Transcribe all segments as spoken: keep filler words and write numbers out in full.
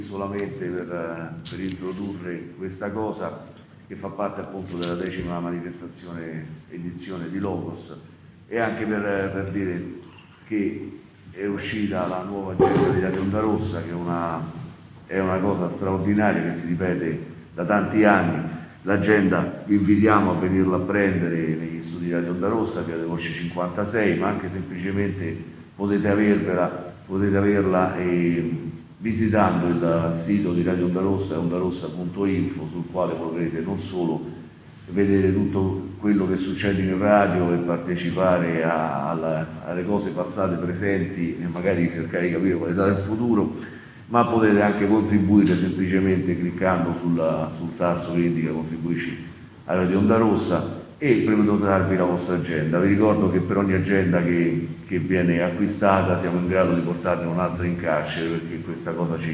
Solamente per, per introdurre questa cosa che fa parte appunto della decima manifestazione edizione di Logos, e anche per, per dire che è uscita la nuova agenda di Radio Onda Rossa, che è una, è una cosa straordinaria che si ripete da tanti anni. L'agenda vi invitiamo a venirla a prendere negli studi di Radio Onda Rossa, che è Voce cinquantasei, ma anche semplicemente potete avervela, potete averla e visitando il sito di Radio Onda Rossa, ondarossa punto info, sul quale potrete non solo vedere tutto quello che succede in radio e partecipare a, alla, alle cose passate, presenti e magari cercare di capire quale sarà il futuro, ma potete anche contribuire semplicemente cliccando sulla, sul tasto che indica contribuisci a Radio Onda Rossa e prenotarvi la vostra agenda. Vi ricordo che per ogni agenda che, che viene acquistata siamo in grado di portarne un'altra in carcere, perché questa cosa ci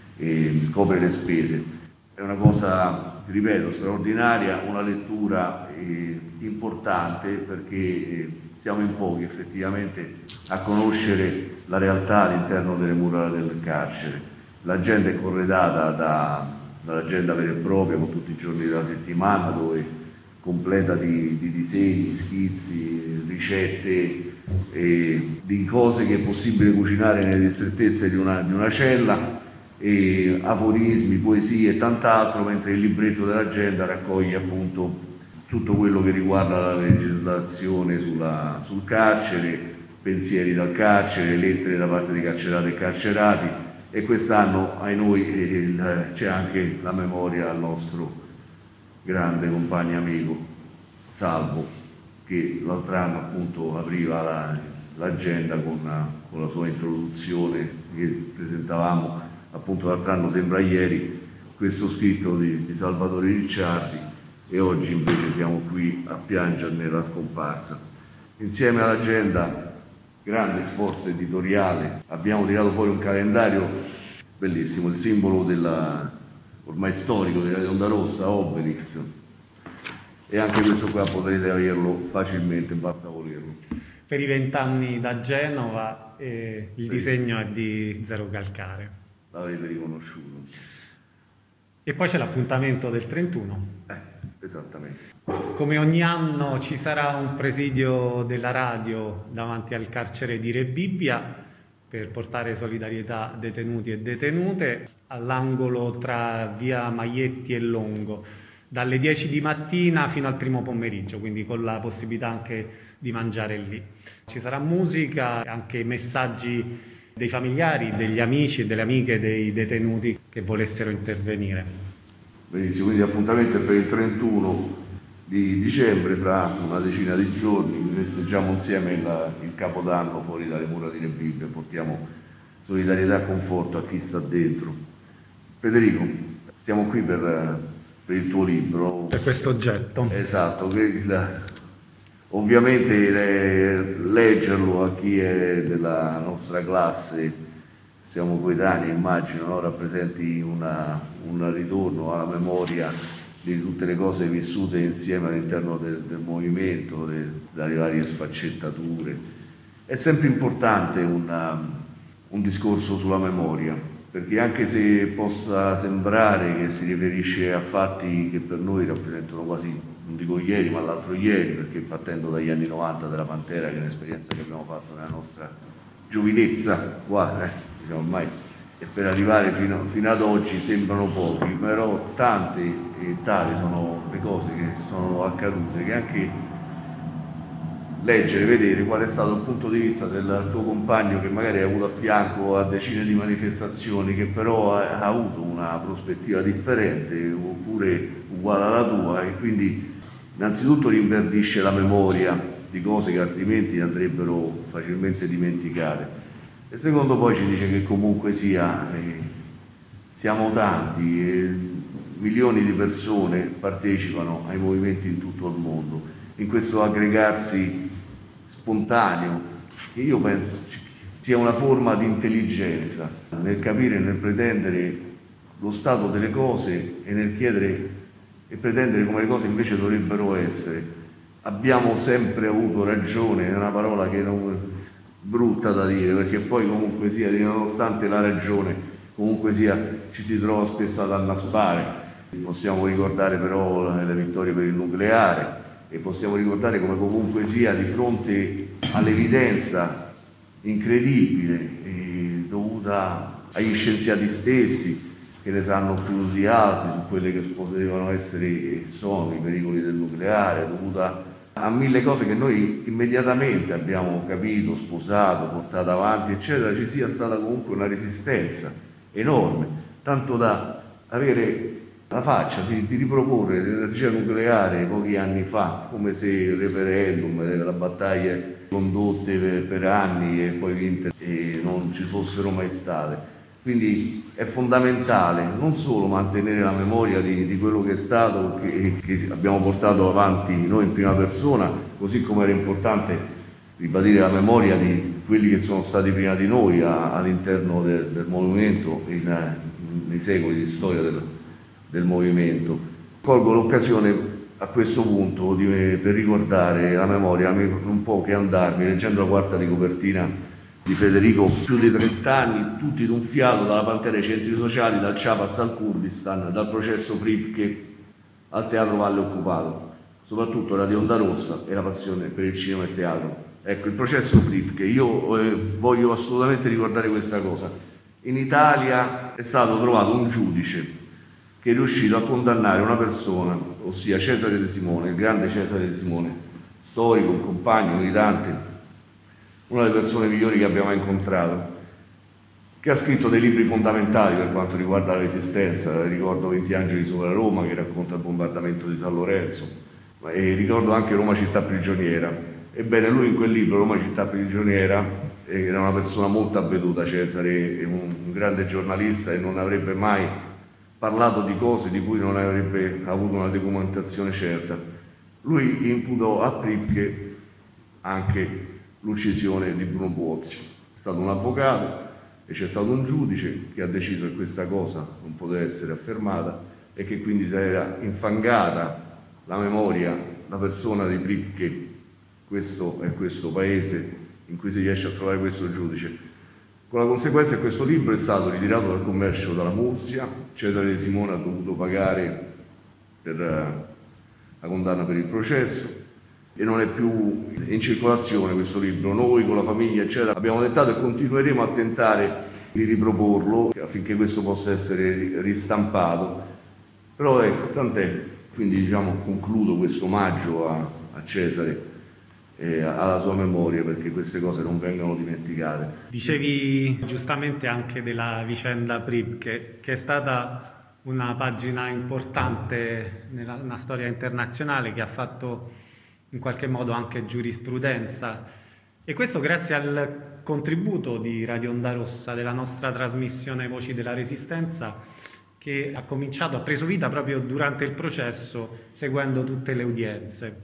eh, copre le spese. È una cosa, ripeto, straordinaria, una lettura eh, importante, perché eh, siamo in pochi effettivamente a conoscere la realtà all'interno delle mura del carcere. L'agenda è corredata da, dall'agenda vera e propria, con tutti i giorni della settimana, dove completa di, di disegni, schizzi, ricette, eh, di cose che è possibile cucinare nelle ristrettezze di una, di una cella, e aforismi, poesie e tant'altro, mentre il libretto dell'agenda raccoglie appunto tutto quello che riguarda la legislazione sulla, sul carcere, pensieri dal carcere, lettere da parte di carcerati e carcerati, e quest'anno ai noi eh, c'è anche la memoria al nostro grande compagno amico Salvo, che l'altro anno appunto apriva la, l'agenda con, con la sua introduzione che presentavamo appunto l'altro anno, sembra ieri, questo scritto di, di Salvatore Ricciardi, e oggi invece siamo qui a piangerne la scomparsa. Insieme all'agenda, grande sforzo editoriale, abbiamo tirato fuori un calendario bellissimo, il simbolo della ormai storico di Radio Onda Rossa, Obelix, e anche questo qua potrete averlo facilmente, basta volerlo. Per i vent'anni da Genova eh, il sì. disegno è di Zero Calcare. L'avrete riconosciuto. E poi c'è l'appuntamento del trentuno. Eh, esattamente. Come ogni anno ci sarà un presidio della radio davanti al carcere di Rebibbia per portare solidarietà a detenuti e detenute, all'angolo tra via Maglietti e Longo, dalle dieci di mattina fino al primo pomeriggio, quindi con la possibilità anche di mangiare lì. Ci sarà musica, anche messaggi dei familiari, degli amici e delle amiche dei detenuti che volessero intervenire. Benissimo, quindi appuntamento è per il trentuno di dicembre, fra una decina di giorni, festeggiamo insieme il, il Capodanno fuori dalle mura di Rebibbia, portiamo solidarietà e conforto a chi sta dentro. Federico, stiamo qui per, per il tuo libro. Per questo oggetto. Esatto, che la, ovviamente le, leggerlo a chi è della nostra classe, siamo coetanei, immagino, no? Rappresenti una, un ritorno alla memoria di tutte le cose vissute insieme all'interno del, del movimento, de, dalle varie sfaccettature. È sempre importante una, un discorso sulla memoria, perché anche se possa sembrare che si riferisce a fatti che per noi rappresentano quasi, non dico ieri, ma l'altro ieri, perché partendo dagli anni novanta della Pantera, che è un'esperienza che abbiamo fatto nella nostra giovinezza, qua, eh, diciamo ormai, e per arrivare fino, fino ad oggi sembrano pochi, però tante e tali sono le cose che sono accadute, che anche leggere, vedere qual è stato il punto di vista del tuo compagno, che magari ha avuto a fianco a decine di manifestazioni, che però ha, ha avuto una prospettiva differente oppure uguale alla tua, e quindi innanzitutto rinverdisce la memoria di cose che altrimenti andrebbero facilmente dimenticate. E secondo poi ci dice che comunque sia, eh, siamo tanti, eh, milioni di persone partecipano ai movimenti in tutto il mondo, in questo aggregarsi spontaneo, che io penso sia una forma di intelligenza, nel capire e nel pretendere lo stato delle cose e nel chiedere e pretendere come le cose invece dovrebbero essere. Abbiamo sempre avuto ragione, è una parola che non brutta da dire, perché poi comunque sia, nonostante la ragione, comunque sia, ci si trova spesso ad annaspare. Possiamo ricordare però le vittorie per il nucleare e possiamo ricordare come comunque sia di fronte all'evidenza incredibile eh, dovuta agli scienziati stessi che ne sanno più di altri su quelle che potevano essere e sono i pericoli del nucleare, dovuta a mille cose che noi immediatamente abbiamo capito, sposato, portato avanti, eccetera, ci sia stata comunque una resistenza enorme, tanto da avere la faccia di, di riproporre l'energia nucleare pochi anni fa, come se il referendum, le battaglie condotte per, per anni e poi vinte e non ci fossero mai state. Quindi è fondamentale non solo mantenere la memoria di, di quello che è stato, che, che abbiamo portato avanti noi in prima persona, così come era importante ribadire la memoria di quelli che sono stati prima di noi a, all'interno del, del movimento in, in, nei secoli di storia del, del movimento. Colgo l'occasione a questo punto di, per ricordare la memoria, non può che andarmi leggendo la quarta di copertina di Federico, più di trent'anni, tutti d'un fiato, dalla Pantera ai centri sociali, dal Ciapas al Kurdistan, dal processo Pripke al Teatro Valle Occupato, soprattutto la di Onda Rossa e la passione per il cinema e il teatro. Ecco, il processo Pripke, io eh, voglio assolutamente ricordare questa cosa. In Italia è stato trovato un giudice che è riuscito a condannare una persona, ossia Cesare De Simone, il grande Cesare De Simone, storico, un compagno, militante, una delle persone migliori che abbiamo mai incontrato, che ha scritto dei libri fondamentali per quanto riguarda la resistenza. Ricordo venti angeli sopra Roma, che racconta il bombardamento di San Lorenzo, e ricordo anche Roma città prigioniera. Ebbene, lui in quel libro, Roma città prigioniera, era una persona molto avveduta. Cesare è un grande giornalista e non avrebbe mai parlato di cose di cui non avrebbe avuto una documentazione certa. Lui imputò a Pripke anche l'uccisione di Bruno Buozzi. È stato un avvocato e c'è stato un giudice che ha deciso che questa cosa non poteva essere affermata e che quindi si era infangata la memoria, la persona di Pripke. Questo è questo paese in cui si riesce a trovare questo giudice. Con la conseguenza che questo libro è stato ritirato dal commercio dalla Mursia. Cesare De Simone ha dovuto pagare per la condanna per il processo e non è più in circolazione questo libro. Noi con la famiglia eccetera abbiamo tentato e continueremo a tentare di riproporlo affinché questo possa essere ristampato, però ecco, tant'è. Quindi diciamo concludo questo omaggio a, a Cesare e alla sua memoria, perché queste cose non vengano dimenticate. Dicevi giustamente anche della vicenda Pripke, che è stata una pagina importante nella, nella storia internazionale, che ha fatto in qualche modo anche giurisprudenza, e questo grazie al contributo di Radio Onda Rossa, della nostra trasmissione Voci della Resistenza, che ha cominciato, ha preso vita proprio durante il processo, seguendo tutte le udienze.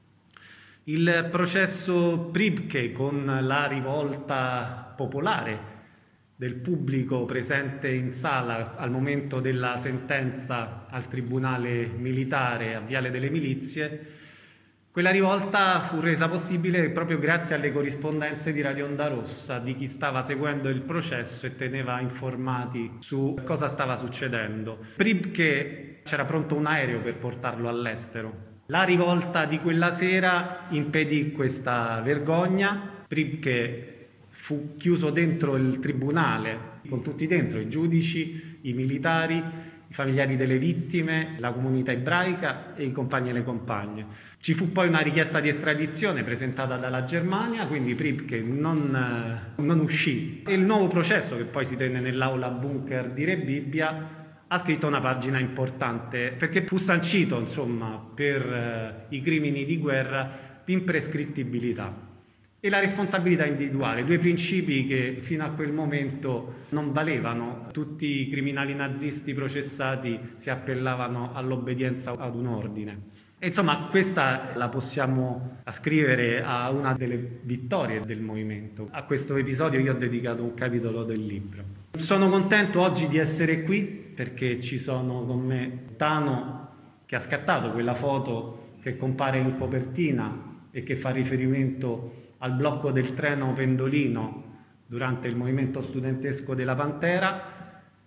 Il processo Pripke, con la rivolta popolare del pubblico presente in sala al momento della sentenza al tribunale militare a Viale delle Milizie, quella rivolta fu resa possibile proprio grazie alle corrispondenze di Radio Onda Rossa, di chi stava seguendo il processo e teneva informati su cosa stava succedendo. Pripke, c'era pronto un aereo per portarlo all'estero. La rivolta di quella sera impedì questa vergogna. Pripke fu chiuso dentro il tribunale, con tutti dentro, i giudici, i militari, i familiari delle vittime, la comunità ebraica e i compagni e le compagne. Ci fu poi una richiesta di estradizione presentata dalla Germania, quindi Pripke non, non uscì. E il nuovo processo, che poi si tenne nell'aula bunker di Re Bibbia, ha scritto una pagina importante, perché fu sancito, insomma, per eh, i crimini di guerra l'imprescrittibilità e la responsabilità individuale, due principi che fino a quel momento non valevano. Tutti i criminali nazisti processati si appellavano all'obbedienza ad un ordine. E insomma, questa la possiamo ascrivere a una delle vittorie del movimento. A questo episodio io ho dedicato un capitolo del libro. Sono contento oggi di essere qui perché ci sono con me Tano, che ha scattato quella foto che compare in copertina e che fa riferimento al blocco del treno Pendolino durante il movimento studentesco della Pantera,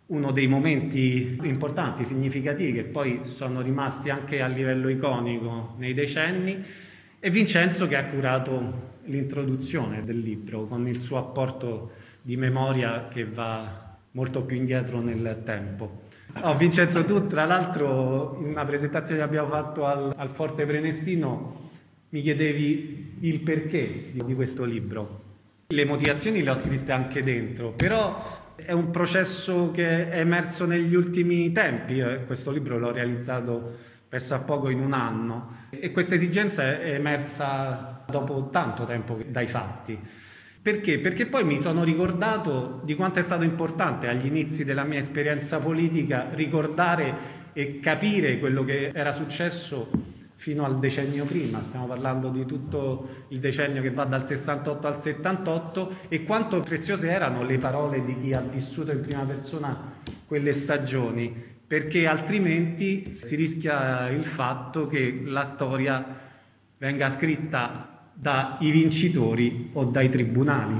uno dei momenti importanti, significativi, che poi sono rimasti anche a livello iconico nei decenni, e Vincenzo che ha curato l'introduzione del libro con il suo apporto di memoria che va molto più indietro nel tempo. Oh, Vincenzo, tu tra l'altro in una presentazione che abbiamo fatto al, al Forte Prenestino mi chiedevi il perché di, di questo libro. Le motivazioni le ho scritte anche dentro, però è un processo che è emerso negli ultimi tempi. Io questo libro l'ho realizzato presso a poco in un anno e questa esigenza è emersa dopo tanto tempo dai fatti. Perché? Perché poi mi sono ricordato di quanto è stato importante agli inizi della mia esperienza politica ricordare e capire quello che era successo fino al decennio prima. Stiamo parlando di tutto il decennio che va dal sessantotto al settantotto, e quanto preziose erano le parole di chi ha vissuto in prima persona quelle stagioni, perché altrimenti si rischia il fatto che la storia venga scritta dai vincitori o dai tribunali.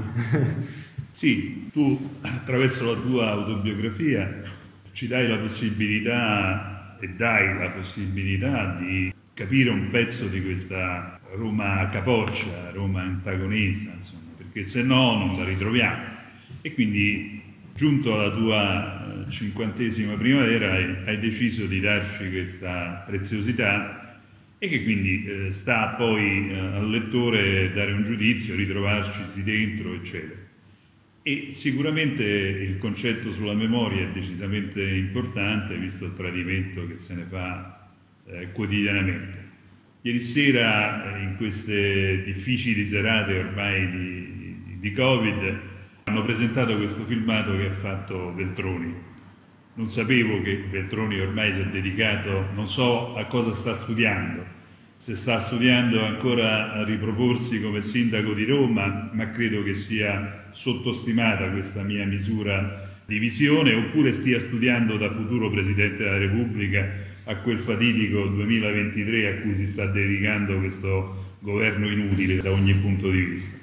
Sì, tu attraverso la tua autobiografia ci dai la possibilità e dai la possibilità di capire un pezzo di questa Roma capoccia, Roma antagonista, insomma, perché se no non la ritroviamo. E quindi, giunto alla tua cinquantesima primavera, hai, hai deciso di darci questa preziosità, e che quindi eh, sta poi eh, al lettore dare un giudizio, ritrovarcisi dentro, eccetera. E sicuramente il concetto sulla memoria è decisamente importante, visto il tradimento che se ne fa eh, quotidianamente. Ieri sera, eh, in queste difficili serate ormai di, di, di Covid, hanno presentato questo filmato che ha fatto Veltroni. Non sapevo che Veltroni ormai si è dedicato, non so a cosa sta studiando, se sta studiando ancora a riproporsi come sindaco di Roma, ma credo che sia sottostimata questa mia misura di visione, oppure stia studiando da futuro Presidente della Repubblica a quel fatidico duemilaventitré a cui si sta dedicando questo governo inutile da ogni punto di vista.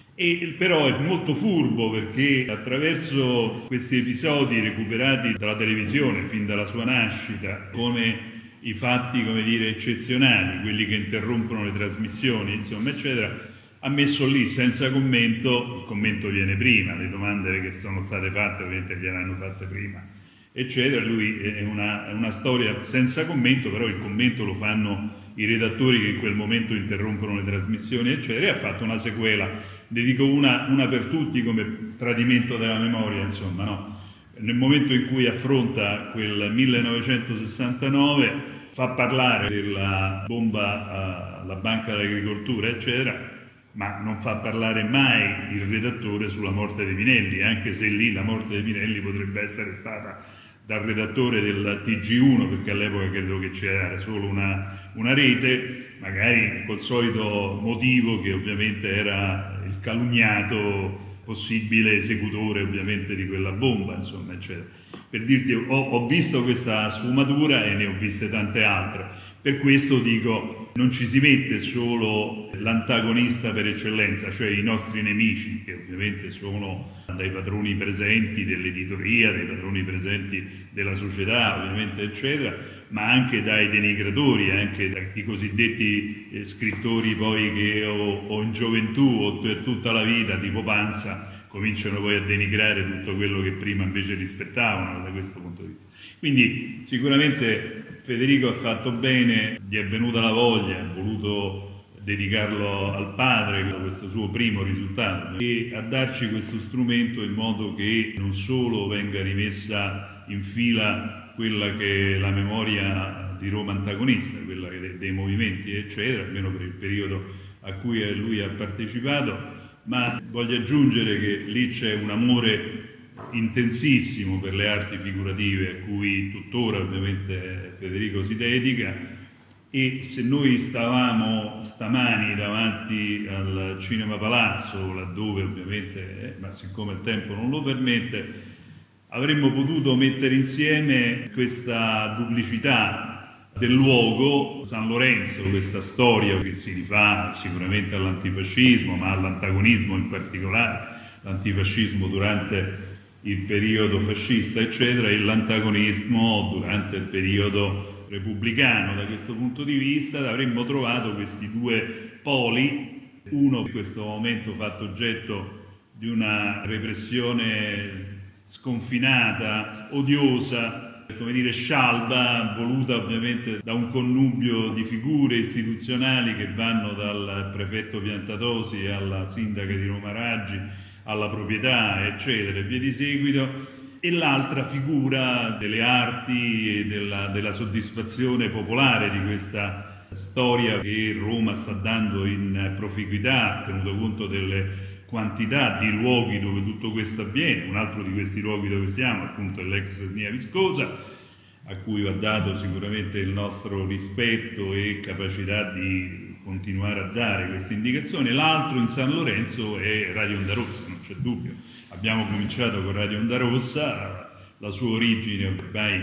E però è molto furbo, perché attraverso questi episodi recuperati dalla televisione fin dalla sua nascita, come i fatti, come dire, eccezionali, quelli che interrompono le trasmissioni, insomma, eccetera, ha messo lì senza commento. Il commento viene prima, le domande che sono state fatte ovviamente gliel'hanno fatte prima, eccetera. Lui è una, è una storia senza commento, però il commento lo fanno i redattori che in quel momento interrompono le trasmissioni, eccetera, e ha fatto una sequela. Dedico una, una per tutti come tradimento della memoria, insomma, no? Nel momento in cui affronta quel millenovecentosessantanove, fa parlare della bomba alla Banca dell'Agricoltura, eccetera, ma non fa parlare mai il redattore sulla morte di Pinelli, anche se lì la morte di Pinelli potrebbe essere stata dal redattore del T G uno, perché all'epoca credo che c'era solo una, una rete, magari col solito motivo che ovviamente era il calunniato possibile esecutore ovviamente di quella bomba, insomma, eccetera. Per dirti, ho, ho visto questa sfumatura e ne ho viste tante altre. Per questo dico, non ci si mette solo l'antagonista per eccellenza, cioè i nostri nemici, che ovviamente sono dai padroni presenti dell'editoria, dai padroni presenti della società, ovviamente, eccetera, ma anche dai denigratori, anche dai cosiddetti eh, scrittori poi che ho, ho in gioventù o per tutta la vita, tipo Panza, cominciano poi a denigrare tutto quello che prima invece rispettavano da questo punto di vista. Quindi sicuramente Federico ha fatto bene, gli è venuta la voglia, ha voluto dedicarlo al padre, questo suo primo risultato, e a darci questo strumento in modo che non solo venga rimessa in fila quella che è la memoria di Roma antagonista, quella dei movimenti, eccetera, almeno per il periodo a cui lui ha partecipato, ma voglio aggiungere che lì c'è un amore intensissimo per le arti figurative a cui tuttora ovviamente Federico si dedica, e se noi stavamo stamani davanti al Cinema Palazzo, laddove ovviamente, eh, ma siccome il tempo non lo permette, avremmo potuto mettere insieme questa duplicità del luogo, San Lorenzo, questa storia che si rifà sicuramente all'antifascismo, ma all'antagonismo in particolare, l'antifascismo durante il periodo fascista, eccetera, e l'antagonismo durante il periodo repubblicano. Da questo punto di vista avremmo trovato questi due poli, uno in questo momento fatto oggetto di una repressione sconfinata, odiosa, come dire scialba, voluta ovviamente da un connubio di figure istituzionali che vanno dal prefetto Piantatosi alla sindaca di Roma Raggi, alla proprietà, eccetera, e via di seguito, e l'altra figura delle arti e della, della soddisfazione popolare di questa storia che Roma sta dando in proficuità, tenuto conto delle quantità di luoghi dove tutto questo avviene. Un altro di questi luoghi dove siamo appunto è l'ex Etnia Viscosa, a cui va dato sicuramente il nostro rispetto e capacità di continuare a dare queste indicazioni. L'altro in San Lorenzo è Radio Onda Rossa, non c'è dubbio. Abbiamo cominciato con Radio Onda Rossa, la sua origine ormai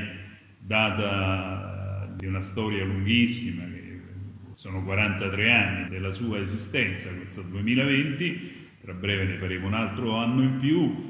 data di una storia lunghissima, che sono quarantatré anni della sua esistenza, questo duemilaventi, tra breve ne faremo un altro anno in più,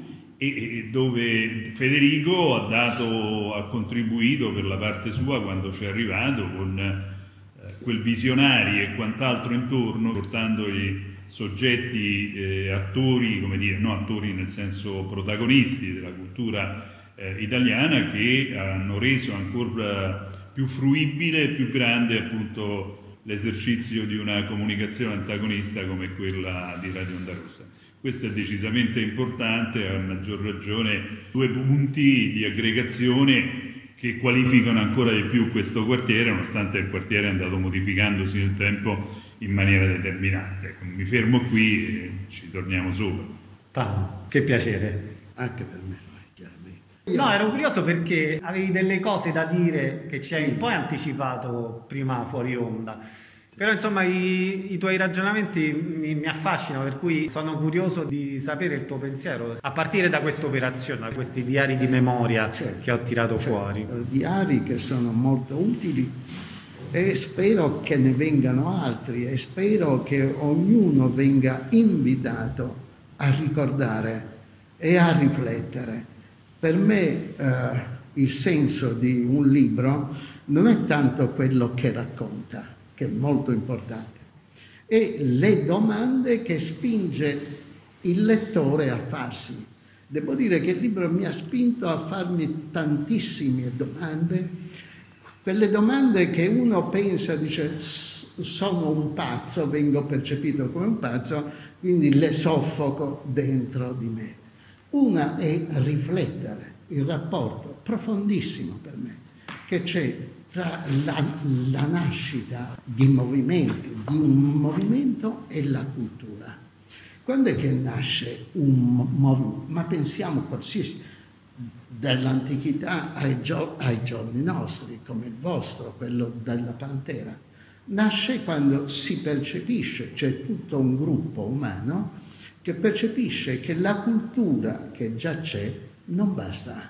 e dove Federico ha dato, ha contribuito per la parte sua quando ci è arrivato con eh, quel visionari e quant'altro intorno, portando i soggetti, eh, attori, come dire, no attori nel senso protagonisti della cultura eh, italiana, che hanno reso ancora più fruibile e più grande appunto l'esercizio di una comunicazione antagonista come quella di Radio Onda Rossa. Questo è decisamente importante, a maggior ragione due punti di aggregazione che qualificano ancora di più questo quartiere, nonostante il quartiere è andato modificandosi nel tempo in maniera determinante. Mi fermo qui e ci torniamo sopra. Tano, che piacere. Anche per me, chiaramente. No, ero curioso perché avevi delle cose da dire che ci hai Sì. un po' anticipato prima fuori onda. Però insomma i, i tuoi ragionamenti mi, mi affascinano, per cui sono curioso di sapere il tuo pensiero a partire da questa operazione, da questi diari di memoria Certo, che ho tirato certo. fuori. Diari che sono molto utili e spero che ne vengano altri e spero che ognuno venga invitato a ricordare e a riflettere. Per me eh, il senso di un libro non è tanto quello che racconta, che è molto importante, e le domande che spinge il lettore a farsi. Devo dire che il libro mi ha spinto a farmi tantissime domande, quelle domande che uno pensa, dice sono un pazzo, vengo percepito come un pazzo, quindi le soffoco dentro di me. Una è riflettere il rapporto profondissimo per me che c'è tra la, la nascita di movimenti, di un movimento e la cultura. Quando è che nasce un movimento? Ma pensiamo qualsiasi, dall'antichità ai, gio- ai giorni nostri, come il vostro, quello della Pantera. Nasce quando si percepisce, c'è tutto un gruppo umano che percepisce che la cultura che già c'è non basta,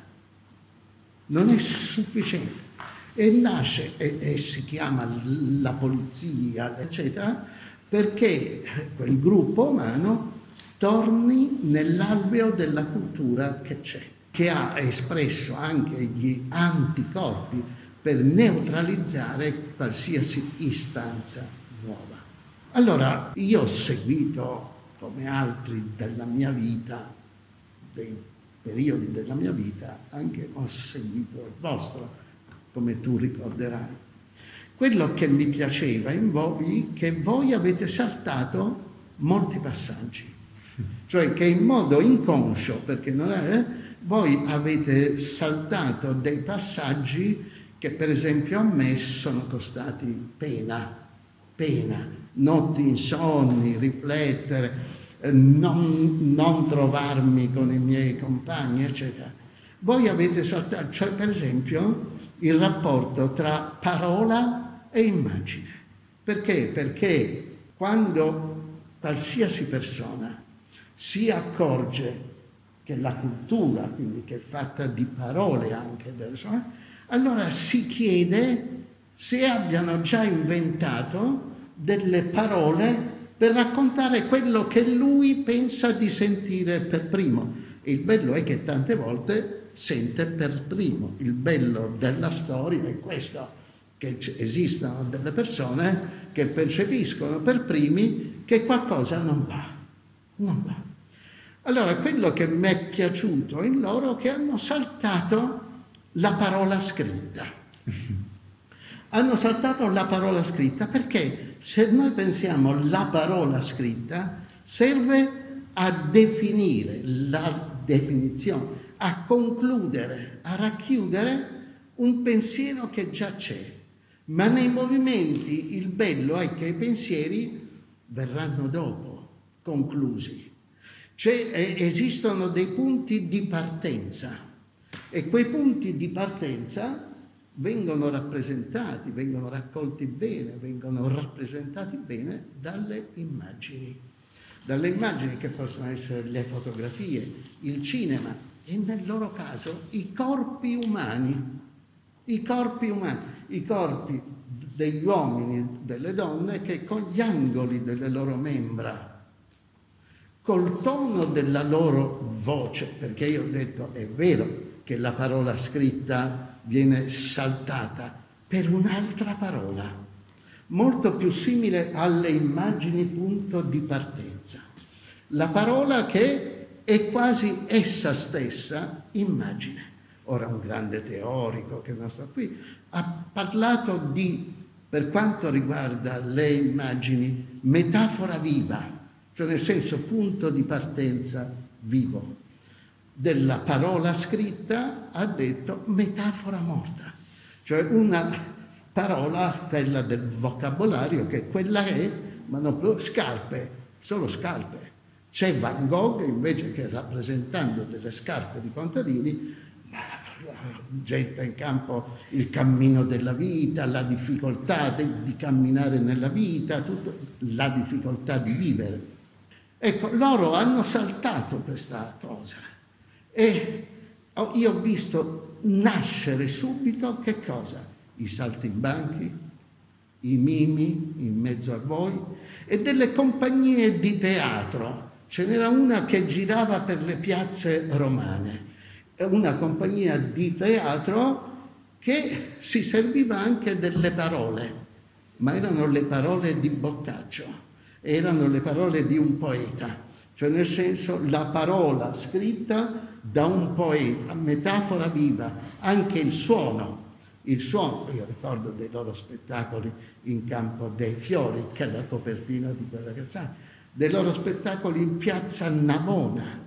non è sufficiente. E nasce, e, e si chiama la polizia, eccetera, perché quel gruppo umano torni nell'alveo della cultura che c'è, che ha espresso anche gli anticorpi per neutralizzare qualsiasi istanza nuova. Allora, io ho seguito, come altri della mia vita, dei periodi della mia vita, anche ho seguito il vostro, come tu ricorderai. Quello che mi piaceva in voi è che voi avete saltato molti passaggi, cioè che in modo inconscio, perché non è, voi avete saltato dei passaggi che per esempio a me sono costati pena, pena, notti insonni, riflettere, non, non trovarmi con i miei compagni, eccetera. Voi avete saltato, cioè per esempio, il rapporto tra parola e immagine. Perché? Perché quando qualsiasi persona si accorge che la cultura, quindi che è fatta di parole anche, allora si chiede se abbiano già inventato delle parole per raccontare quello che lui pensa di sentire per primo. E il bello è che tante volte sente per primo. Il bello della storia è questo, che esistono delle persone che percepiscono per primi che qualcosa non va, non va. Allora, quello che mi è piaciuto in loro è che hanno saltato la parola scritta. Hanno saltato la parola scritta perché se noi pensiamo alla parola scritta serve a definire la definizione, a concludere, a racchiudere un pensiero che già c'è. Ma nei movimenti il bello è che i pensieri verranno dopo, conclusi. Cioè, eh, esistono dei punti di partenza e quei punti di partenza vengono rappresentati, vengono raccolti bene, vengono rappresentati bene dalle immagini. Dalle immagini che possono essere le fotografie, il cinema e nel loro caso i corpi umani, i corpi umani, i corpi degli uomini e delle donne che con gli angoli delle loro membra, col tono della loro voce, perché io ho detto è vero che la parola scritta viene saltata per un'altra parola, molto più simile alle immagini punto di partenza. La parola che è quasi essa stessa immagine. Ora un grande teorico che non sta qui ha parlato di, per quanto riguarda le immagini, metafora viva, cioè nel senso punto di partenza vivo. Della parola scritta ha detto metafora morta, cioè una parola, quella del vocabolario, che quella è, ma non più scarpe, solo scarpe. C'è Van Gogh invece che rappresentando delle scarpe di contadini getta in campo il cammino della vita, la difficoltà di, di camminare nella vita, tutto, la difficoltà di vivere. Ecco, loro hanno saltato questa cosa e io ho visto nascere subito che cosa? I saltimbanchi, i mimi in mezzo a voi e delle compagnie di teatro. Ce n'era una che girava per le piazze romane, una compagnia di teatro che si serviva anche delle parole, ma erano le parole di Boccaccio, erano le parole di un poeta, cioè nel senso la parola scritta da un poeta, metafora viva, anche il suono. Il suono, io ricordo dei loro spettacoli in Campo dei Fiori, che è la copertina di quella canzone, dei loro spettacoli in piazza Navona.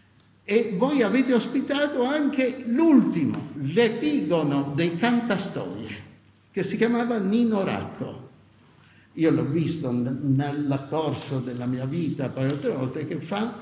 E voi avete ospitato anche l'ultimo, l'epigono dei cantastorie, che si chiamava Nino Racco. Io l'ho visto nel corso della mia vita poi altre volte, che fa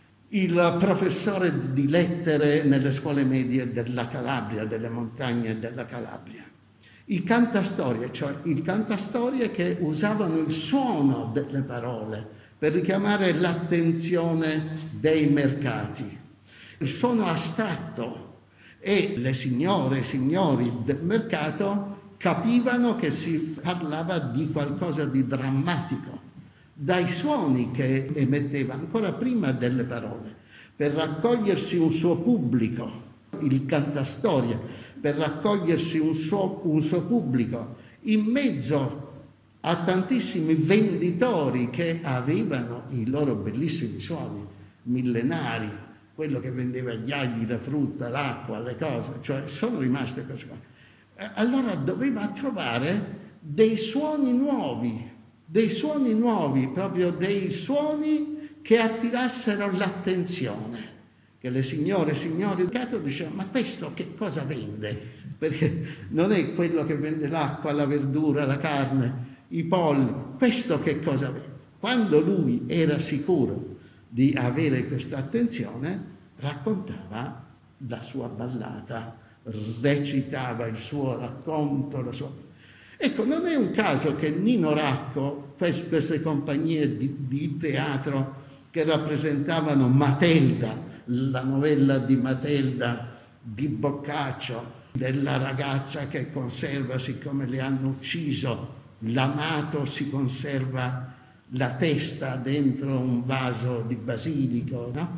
il professore di lettere nelle scuole medie della Calabria, delle montagne della Calabria. I cantastorie, cioè il cantastorie che usavano il suono delle parole per richiamare l'attenzione dei mercati. Il suono astratto, e le signore e i signori del mercato capivano che si parlava di qualcosa di drammatico, dai suoni che emetteva ancora prima delle parole, per raccogliersi un suo pubblico, il cantastorie, per raccogliersi un suo, un suo pubblico, in mezzo a tantissimi venditori che avevano i loro bellissimi suoni millenari, quello che vendeva gli agli, la frutta, l'acqua, le cose, cioè sono rimaste queste cose. Allora doveva trovare dei suoni nuovi, dei suoni nuovi, proprio dei suoni che attirassero l'attenzione, che le signore e signori del mercato dicevano: ma questo che cosa vende? Perché non è quello che vende l'acqua, la verdura, la carne, i polli, questo che cosa vende? Quando lui era sicuro di avere questa attenzione, raccontava la sua ballata, recitava il suo racconto, la sua... Ecco, non è un caso che Nino Racco, queste compagnie di, di teatro che rappresentavano Matilda, la novella di Matilda di Boccaccio, della ragazza che conserva, siccome le hanno ucciso, l'amato si conserva la testa dentro un vaso di basilico, no?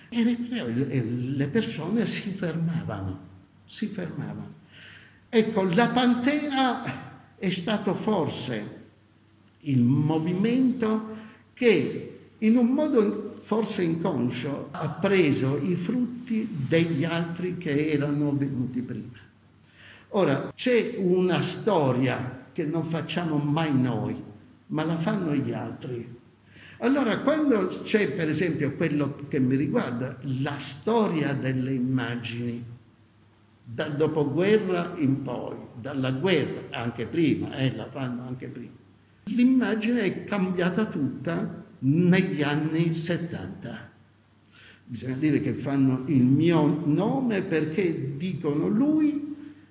E le, e le persone si fermavano, si fermavano. Ecco, la Pantera è stato forse il movimento che in un modo forse inconscio ha preso i frutti degli altri che erano venuti prima. Ora, c'è una storia che non facciamo mai noi, ma la fanno gli altri. Allora, quando c'è, per esempio, quello che mi riguarda, la storia delle immagini, dal dopoguerra in poi, dalla guerra, anche prima, eh, la fanno anche prima, l'immagine è cambiata tutta negli anni settanta. Bisogna dire che fanno il mio nome perché dicono lui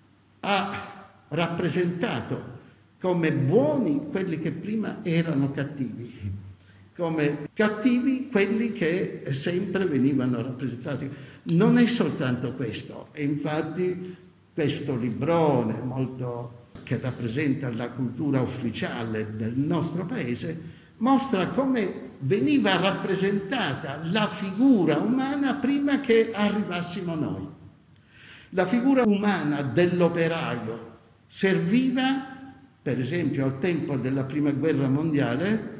ha rappresentato come buoni quelli che prima erano cattivi, come cattivi quelli che sempre venivano rappresentati. Non è soltanto questo, e infatti questo librone molto che rappresenta la cultura ufficiale del nostro paese mostra come veniva rappresentata la figura umana prima che arrivassimo noi. La figura umana dell'operaio serviva, per esempio al tempo della Prima Guerra Mondiale,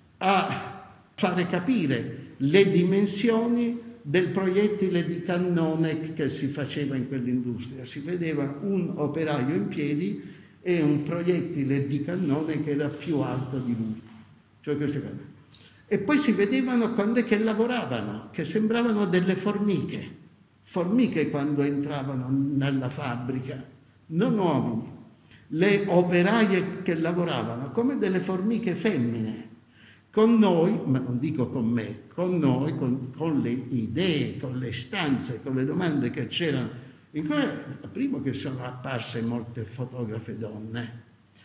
a fare capire le dimensioni del proiettile di cannone che si faceva in quell'industria. Si vedeva un operaio in piedi e un proiettile di cannone che era più alto di lui. Cioè queste cose. E poi si vedevano quando è che lavoravano, che sembravano delle formiche. Formiche quando entravano nella fabbrica, non uomini. Le operaie che lavoravano come delle formiche femmine. Con noi, ma non dico con me, con noi, con, con le idee, con le istanze, con le domande che c'erano. In cui, primo che sono apparse molte fotografe donne.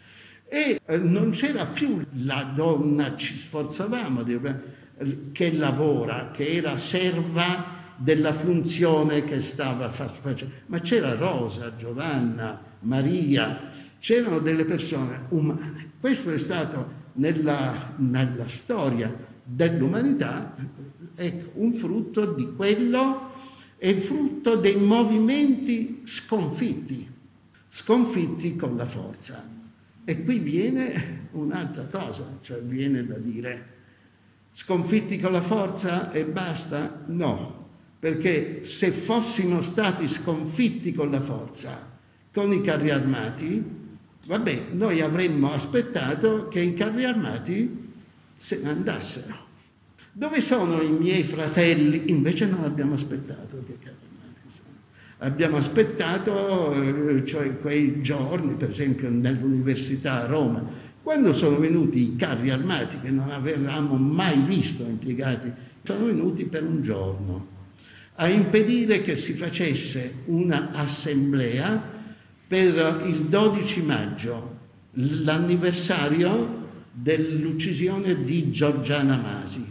E eh, non c'era più la donna, ci sforzavamo di, eh, che lavora, che era serva della funzione che stava facendo. Ma c'era Rosa, Giovanna, Maria, c'erano delle persone umane. Questo è stato nella, nella storia dell'umanità, ecco, un frutto di quello, è il frutto dei movimenti sconfitti, sconfitti con la forza. E qui viene un'altra cosa, cioè viene da dire sconfitti con la forza e basta? No. Perché se fossimo stati sconfitti con la forza, con i carri armati, vabbè, noi avremmo aspettato che i carri armati se ne andassero. Dove sono i miei fratelli? Invece non abbiamo aspettato che i carri armati sono. Abbiamo aspettato, cioè quei giorni, per esempio nell'università a Roma, quando sono venuti i carri armati che non avevamo mai visto impiegati, sono venuti per un giorno a impedire che si facesse una assemblea per il dodici maggio, l'anniversario dell'uccisione di Giorgiana Masi,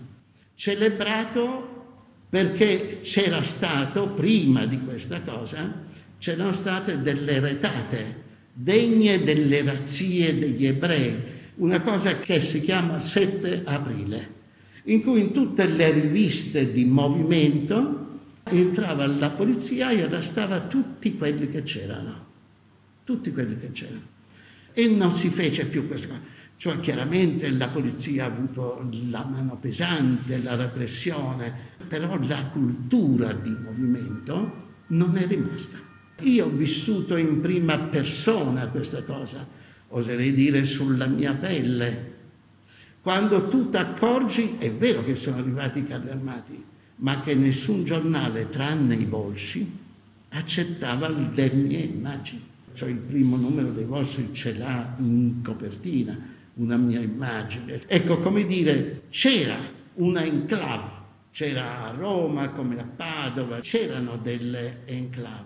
celebrato perché c'era stato, prima di questa cosa, c'erano state delle retate degne delle razzie degli ebrei, una cosa che si chiama sette aprile, in cui in tutte le riviste di movimento entrava la polizia e arrestava tutti quelli che c'erano, tutti quelli che c'erano. E non si fece più questa cosa. Cioè chiaramente la polizia ha avuto la mano pesante, la repressione, però la cultura di movimento non è rimasta. Io ho vissuto in prima persona questa cosa, oserei dire sulla mia pelle. Quando tu ti accorgi, è vero che sono arrivati i carri armati, ma che nessun giornale, tranne i Volsci, accettava le mie immagini. Cioè il primo numero dei Volsci ce l'ha in copertina, una mia immagine. Ecco, come dire, c'era una enclave, c'era a Roma come a Padova, c'erano delle enclave.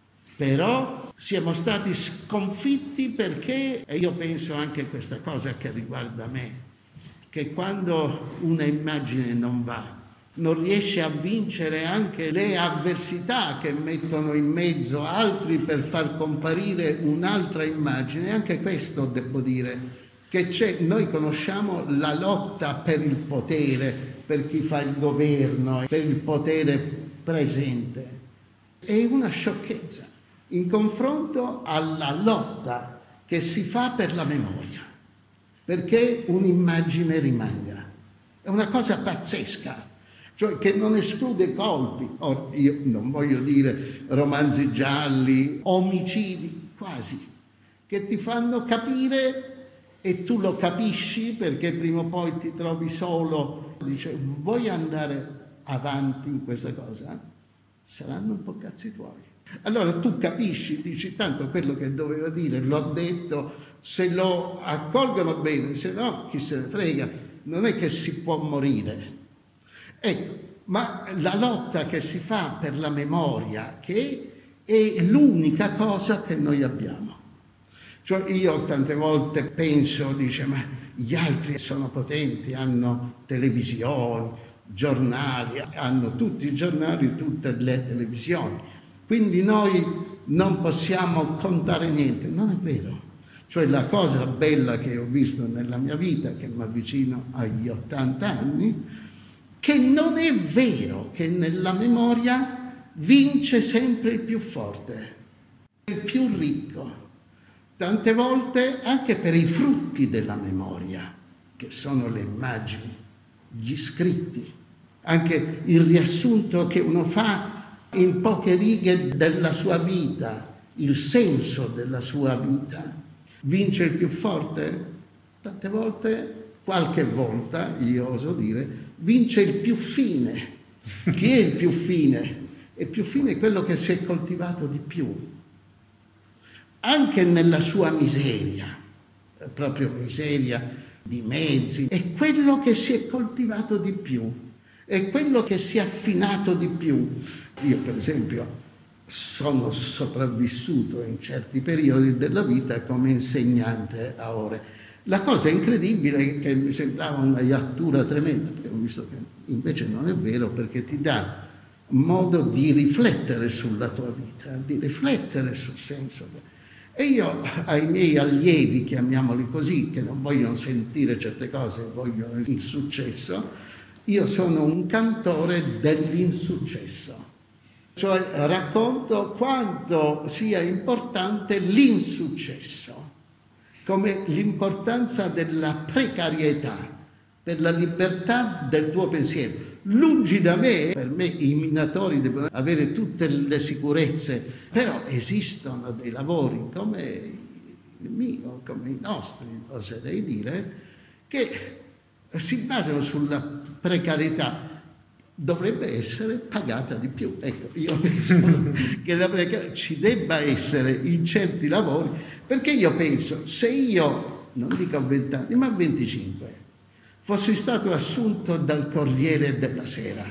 Però siamo stati sconfitti perché, e io penso anche a questa cosa che riguarda me, che quando una immagine non va, non riesce a vincere anche le avversità che mettono in mezzo altri per far comparire un'altra immagine. Anche questo devo dire, che c'è, noi conosciamo la lotta per il potere, per chi fa il governo, per il potere presente, è una sciocchezza in confronto alla lotta che si fa per la memoria, perché un'immagine rimanga. È una cosa pazzesca, cioè che non esclude colpi. Ora, io non voglio dire romanzi gialli, omicidi, quasi, che ti fanno capire, e tu lo capisci perché prima o poi ti trovi solo, dice, vuoi andare avanti in questa cosa? Saranno un po' cazzi tuoi. Allora tu capisci, dici, tanto quello che dovevo dire l'ho detto, se lo accolgono bene, se no chi se ne frega, non è che si può morire. Ecco, ma la lotta che si fa per la memoria, che è l'unica cosa che noi abbiamo. Cioè io tante volte penso, dice, ma gli altri sono potenti, hanno televisioni, giornali, hanno tutti i giornali, tutte le televisioni, quindi noi non possiamo contare niente. Non è vero. Cioè la cosa bella che ho visto nella mia vita, che mi avvicino agli ottanta anni, che non è vero che nella memoria vince sempre il più forte, il più ricco. Tante volte anche per i frutti della memoria, che sono le immagini, gli scritti, anche il riassunto che uno fa in poche righe della sua vita, il senso della sua vita, vince il più forte? Tante volte, qualche volta, io oso dire, vince il più fine. Chi è il più fine? Il più fine è quello che si è coltivato di più. Anche nella sua miseria, proprio miseria di mezzi, è quello che si è coltivato di più, è quello che si è affinato di più. Io per esempio sono sopravvissuto in certi periodi della vita come insegnante a ore. La cosa incredibile è che mi sembrava una iattura tremenda, perché ho visto che invece non è vero, perché ti dà modo di riflettere sulla tua vita, di riflettere sul senso. E io ai miei allievi, chiamiamoli così, che non vogliono sentire certe cose, vogliono il successo, io sono un cantore dell'insuccesso. Cioè racconto quanto sia importante l'insuccesso, come l'importanza della precarietà per la libertà del tuo pensiero. Lungi da me, per me i minatori devono avere tutte le sicurezze, però esistono dei lavori come il mio, come i nostri, oserei dire, che si basano sulla precarietà. Dovrebbe essere pagata di più. Ecco, io penso che la precarietà ci debba essere in certi lavori, perché io penso, se io, non dico a vent'anni, ma a venticinque, fossi stato assunto dal Corriere della Sera,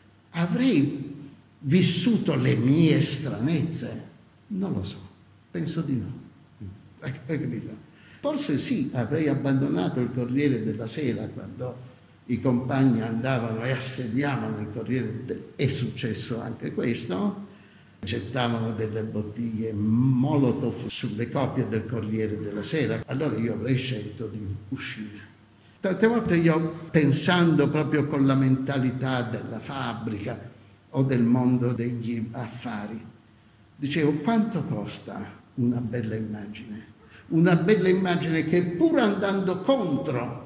avrei vissuto le mie stranezze? Non lo so, penso di no. Hai capito? Forse sì, avrei abbandonato il Corriere della Sera quando i compagni andavano e assediavano il Corriere. De... È successo anche questo, gettavano delle bottiglie Molotov sulle copie del Corriere della Sera. Allora io avrei scelto di uscire. Tante volte io, pensando proprio con la mentalità della fabbrica o del mondo degli affari, dicevo, quanto costa una bella immagine? Una bella immagine che, pur andando contro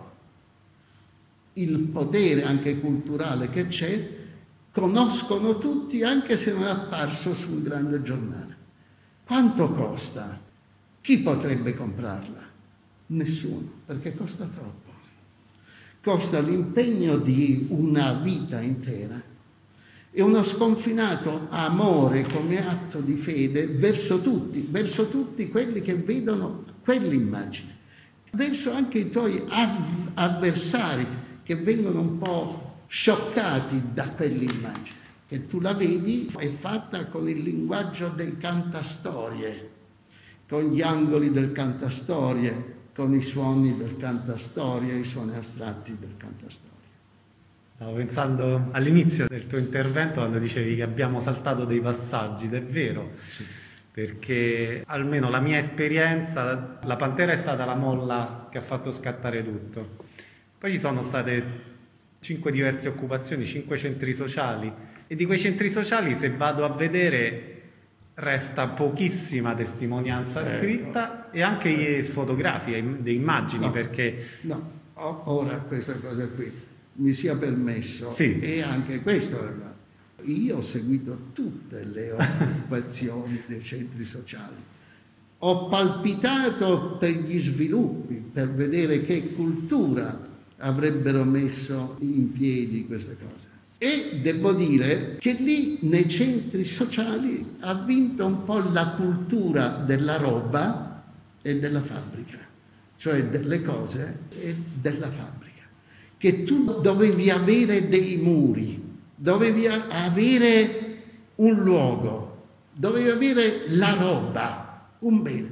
il potere anche culturale che c'è, conoscono tutti anche se non è apparso su un grande giornale. Quanto costa? Chi potrebbe comprarla? Nessuno, perché costa troppo. Costa l'impegno di una vita intera e uno sconfinato amore come atto di fede verso tutti, verso tutti quelli che vedono quell'immagine, verso anche i tuoi av- avversari che vengono un po' scioccati da quell'immagine, che tu la vedi, è fatta con il linguaggio dei cantastorie, con gli angoli del cantastorie, con i suoni del cantastorie, i suoni astratti del cantastorie. Stavo pensando all'inizio del tuo intervento quando dicevi che abbiamo saltato dei passaggi, ed è vero, Sì. Perché almeno la mia esperienza, la Pantera è stata la molla che ha fatto scattare tutto. Poi ci sono state cinque diverse occupazioni, cinque centri sociali, E di quei centri sociali, se vado a vedere, resta pochissima testimonianza Ecco. scritta e anche fotografiche, le immagini, No. perché No, o- ora questa cosa qui mi sia permesso, Sì. e anche questo, io ho seguito tutte le occupazioni dei centri sociali, ho palpitato per gli sviluppi, per vedere che cultura avrebbero messo in piedi queste cose. E devo dire che lì nei centri sociali ha vinto un po' la cultura della roba e della fabbrica, cioè delle cose e della fabbrica, che tu dovevi avere dei muri, dovevi avere un luogo, dovevi avere la roba, un bene,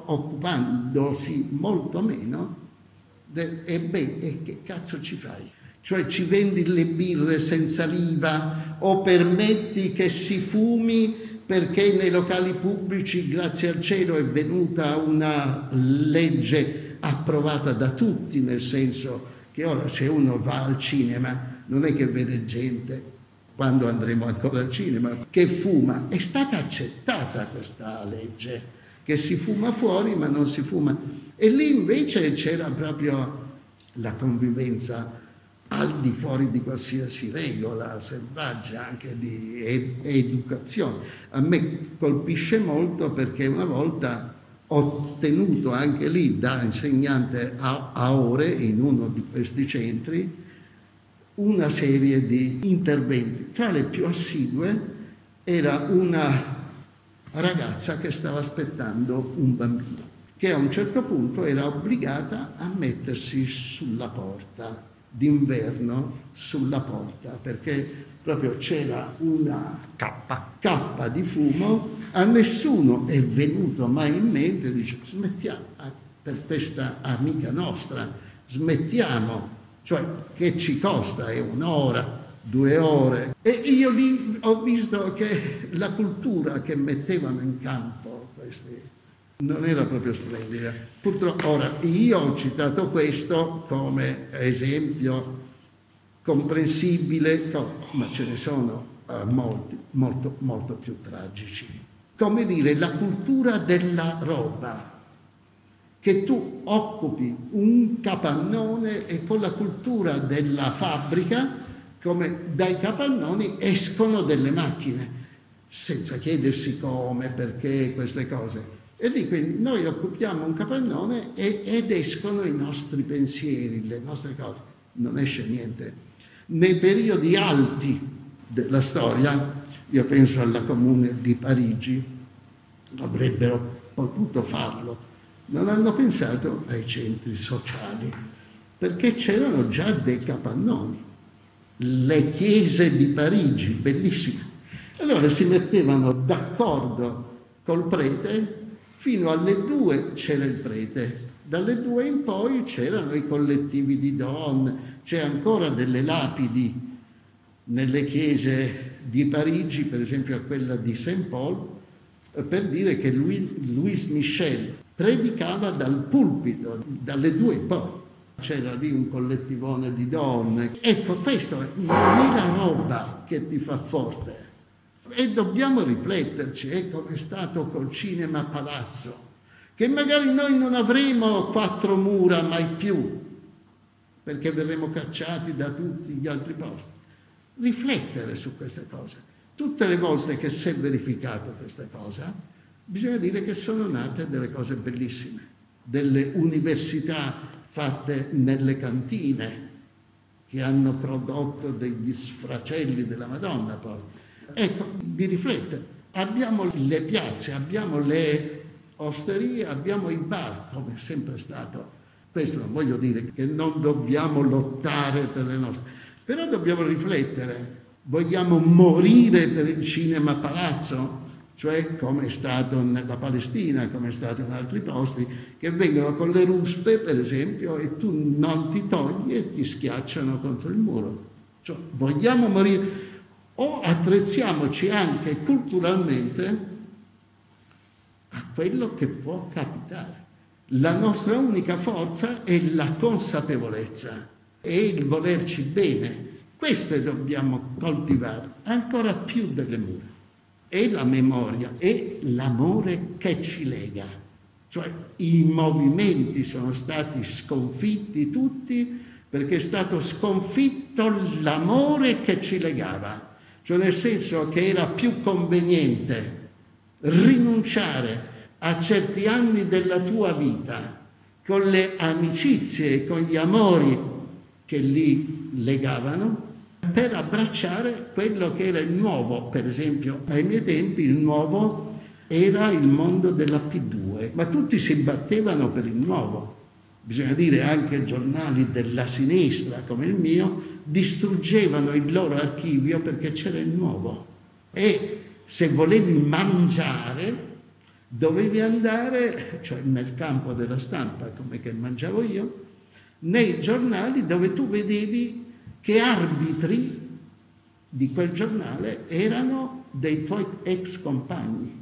occupandosi molto meno. De, e beh, e che cazzo ci fai? Cioè ci vendi le birre senza l'I V A o permetti che si fumi perché nei locali pubblici, grazie al cielo, è venuta una legge approvata da tutti, nel senso che ora se uno va al cinema non è che vede gente, quando andremo ancora al cinema, che fuma. È stata accettata questa legge, che si fuma fuori ma non si fuma. E lì invece c'era proprio la convivenza al di fuori di qualsiasi regola selvaggia, anche di ed- educazione. A me colpisce molto perché una volta ho tenuto anche lì da insegnante a, a ore in uno di questi centri una serie di interventi. Tra le più assidue era una ragazza che stava aspettando un bambino, che a un certo punto era obbligata a mettersi sulla porta d'inverno, sulla porta, perché proprio c'era una cappa. cappa di fumo. A nessuno è venuto mai in mente, dice, smettiamo, per questa amica nostra, smettiamo, cioè che ci costa, è un'ora, due ore. E io lì ho visto che la cultura che mettevano in campo questi non era proprio splendida. Purtroppo, ora, io ho citato questo come esempio comprensibile, ma ce ne sono uh, molti, molto, molto più tragici. Come dire, la cultura della roba, che tu occupi un capannone e con la cultura della fabbrica, come dai capannoni escono delle macchine, senza chiedersi come, perché, queste cose. E lì quindi noi occupiamo un capannone e, ed escono i nostri pensieri, le nostre cose. Non esce niente. Nei periodi alti della storia, io penso alla Comune di Parigi, avrebbero potuto farlo. Non hanno pensato ai centri sociali, perché c'erano già dei capannoni. Le chiese di Parigi, bellissime. Allora si mettevano d'accordo col prete. Fino alle due c'era il prete, dalle due in poi c'erano i collettivi di donne, c'è ancora delle lapidi nelle chiese di Parigi, per esempio a quella di Saint Paul, per dire che Louis, Louis Michel predicava dal pulpito, dalle due in poi. C'era lì un collettivone di donne. Ecco, questo non è la roba che ti fa forte. E dobbiamo rifletterci, è come è stato col cinema palazzo, che magari noi non avremo quattro mura mai più, perché verremo cacciati da tutti gli altri posti. Riflettere su queste cose. Tutte le volte che si è verificato questa cosa, bisogna dire che sono nate delle cose bellissime, delle università fatte nelle cantine, che hanno prodotto degli sfracelli della Madonna poi. Ecco, di riflettere. Abbiamo le piazze, abbiamo le osterie, abbiamo i bar, come è sempre stato. Questo non voglio dire che non dobbiamo lottare per le nostre, però dobbiamo riflettere. Vogliamo morire per il cinema palazzo? Cioè come è stato nella Palestina, come è stato in altri posti, che vengono con le ruspe, per esempio, e tu non ti togli e ti schiacciano contro il muro. Cioè, vogliamo morire? O attrezziamoci anche culturalmente a quello che può capitare. La nostra unica forza è la consapevolezza e il volerci bene Queste dobbiamo coltivare ancora più delle mura. E la memoria e l'amore che ci lega. Cioè i movimenti sono stati sconfitti tutti perché è stato sconfitto l'amore che ci legava. Cioè nel senso che era più conveniente rinunciare a certi anni della tua vita con le amicizie e con gli amori che li legavano per abbracciare quello che era il nuovo. Per esempio, ai miei tempi il nuovo era il mondo della P due, ma tutti si battevano per il nuovo. Bisogna dire anche giornali della sinistra come il mio distruggevano il loro archivio perché c'era il nuovo. E se volevi mangiare dovevi andare, cioè nel campo della stampa, come che mangiavo io, nei giornali dove tu vedevi che arbitri di quel giornale erano dei tuoi ex compagni,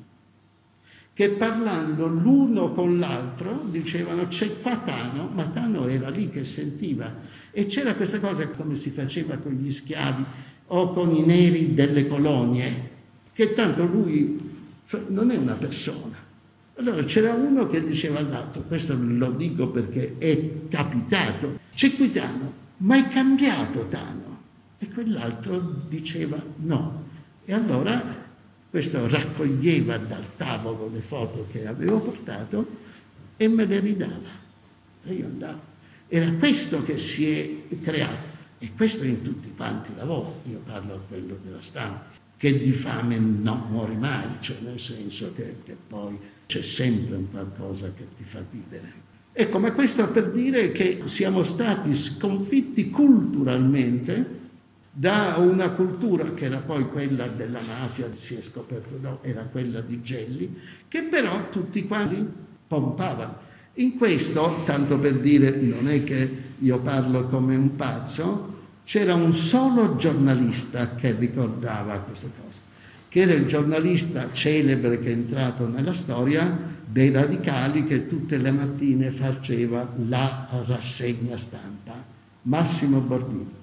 che parlando l'uno con l'altro dicevano c'è qua Tano, ma Tano era lì che sentiva. E c'era questa cosa come si faceva con gli schiavi o con i neri delle colonie, che tanto lui, cioè, non è una persona. Allora c'era uno che diceva all'altro, questo lo dico perché è capitato, c'è qui Tano, ma è cambiato Tano. E quell'altro diceva no. E allora questo raccoglieva dal tavolo le foto che avevo portato e me le ridava. E io andavo. Era questo che si è creato. E questo in tutti quanti i lavori. Io parlo a quello della stampa, che di fame non muori mai, cioè nel senso che, che poi c'è sempre un qualcosa che ti fa vivere. Ecco, ma questo per dire che siamo stati sconfitti culturalmente da una cultura che era poi quella della mafia, si è scoperto no, era quella di Gelli, che però tutti quanti pompavano. In questo, tanto per dire, non è che io parlo come un pazzo, c'era un solo giornalista che ricordava queste cose, che era il giornalista celebre che è entrato nella storia dei radicali che tutte le mattine faceva la rassegna stampa, Massimo Bordini,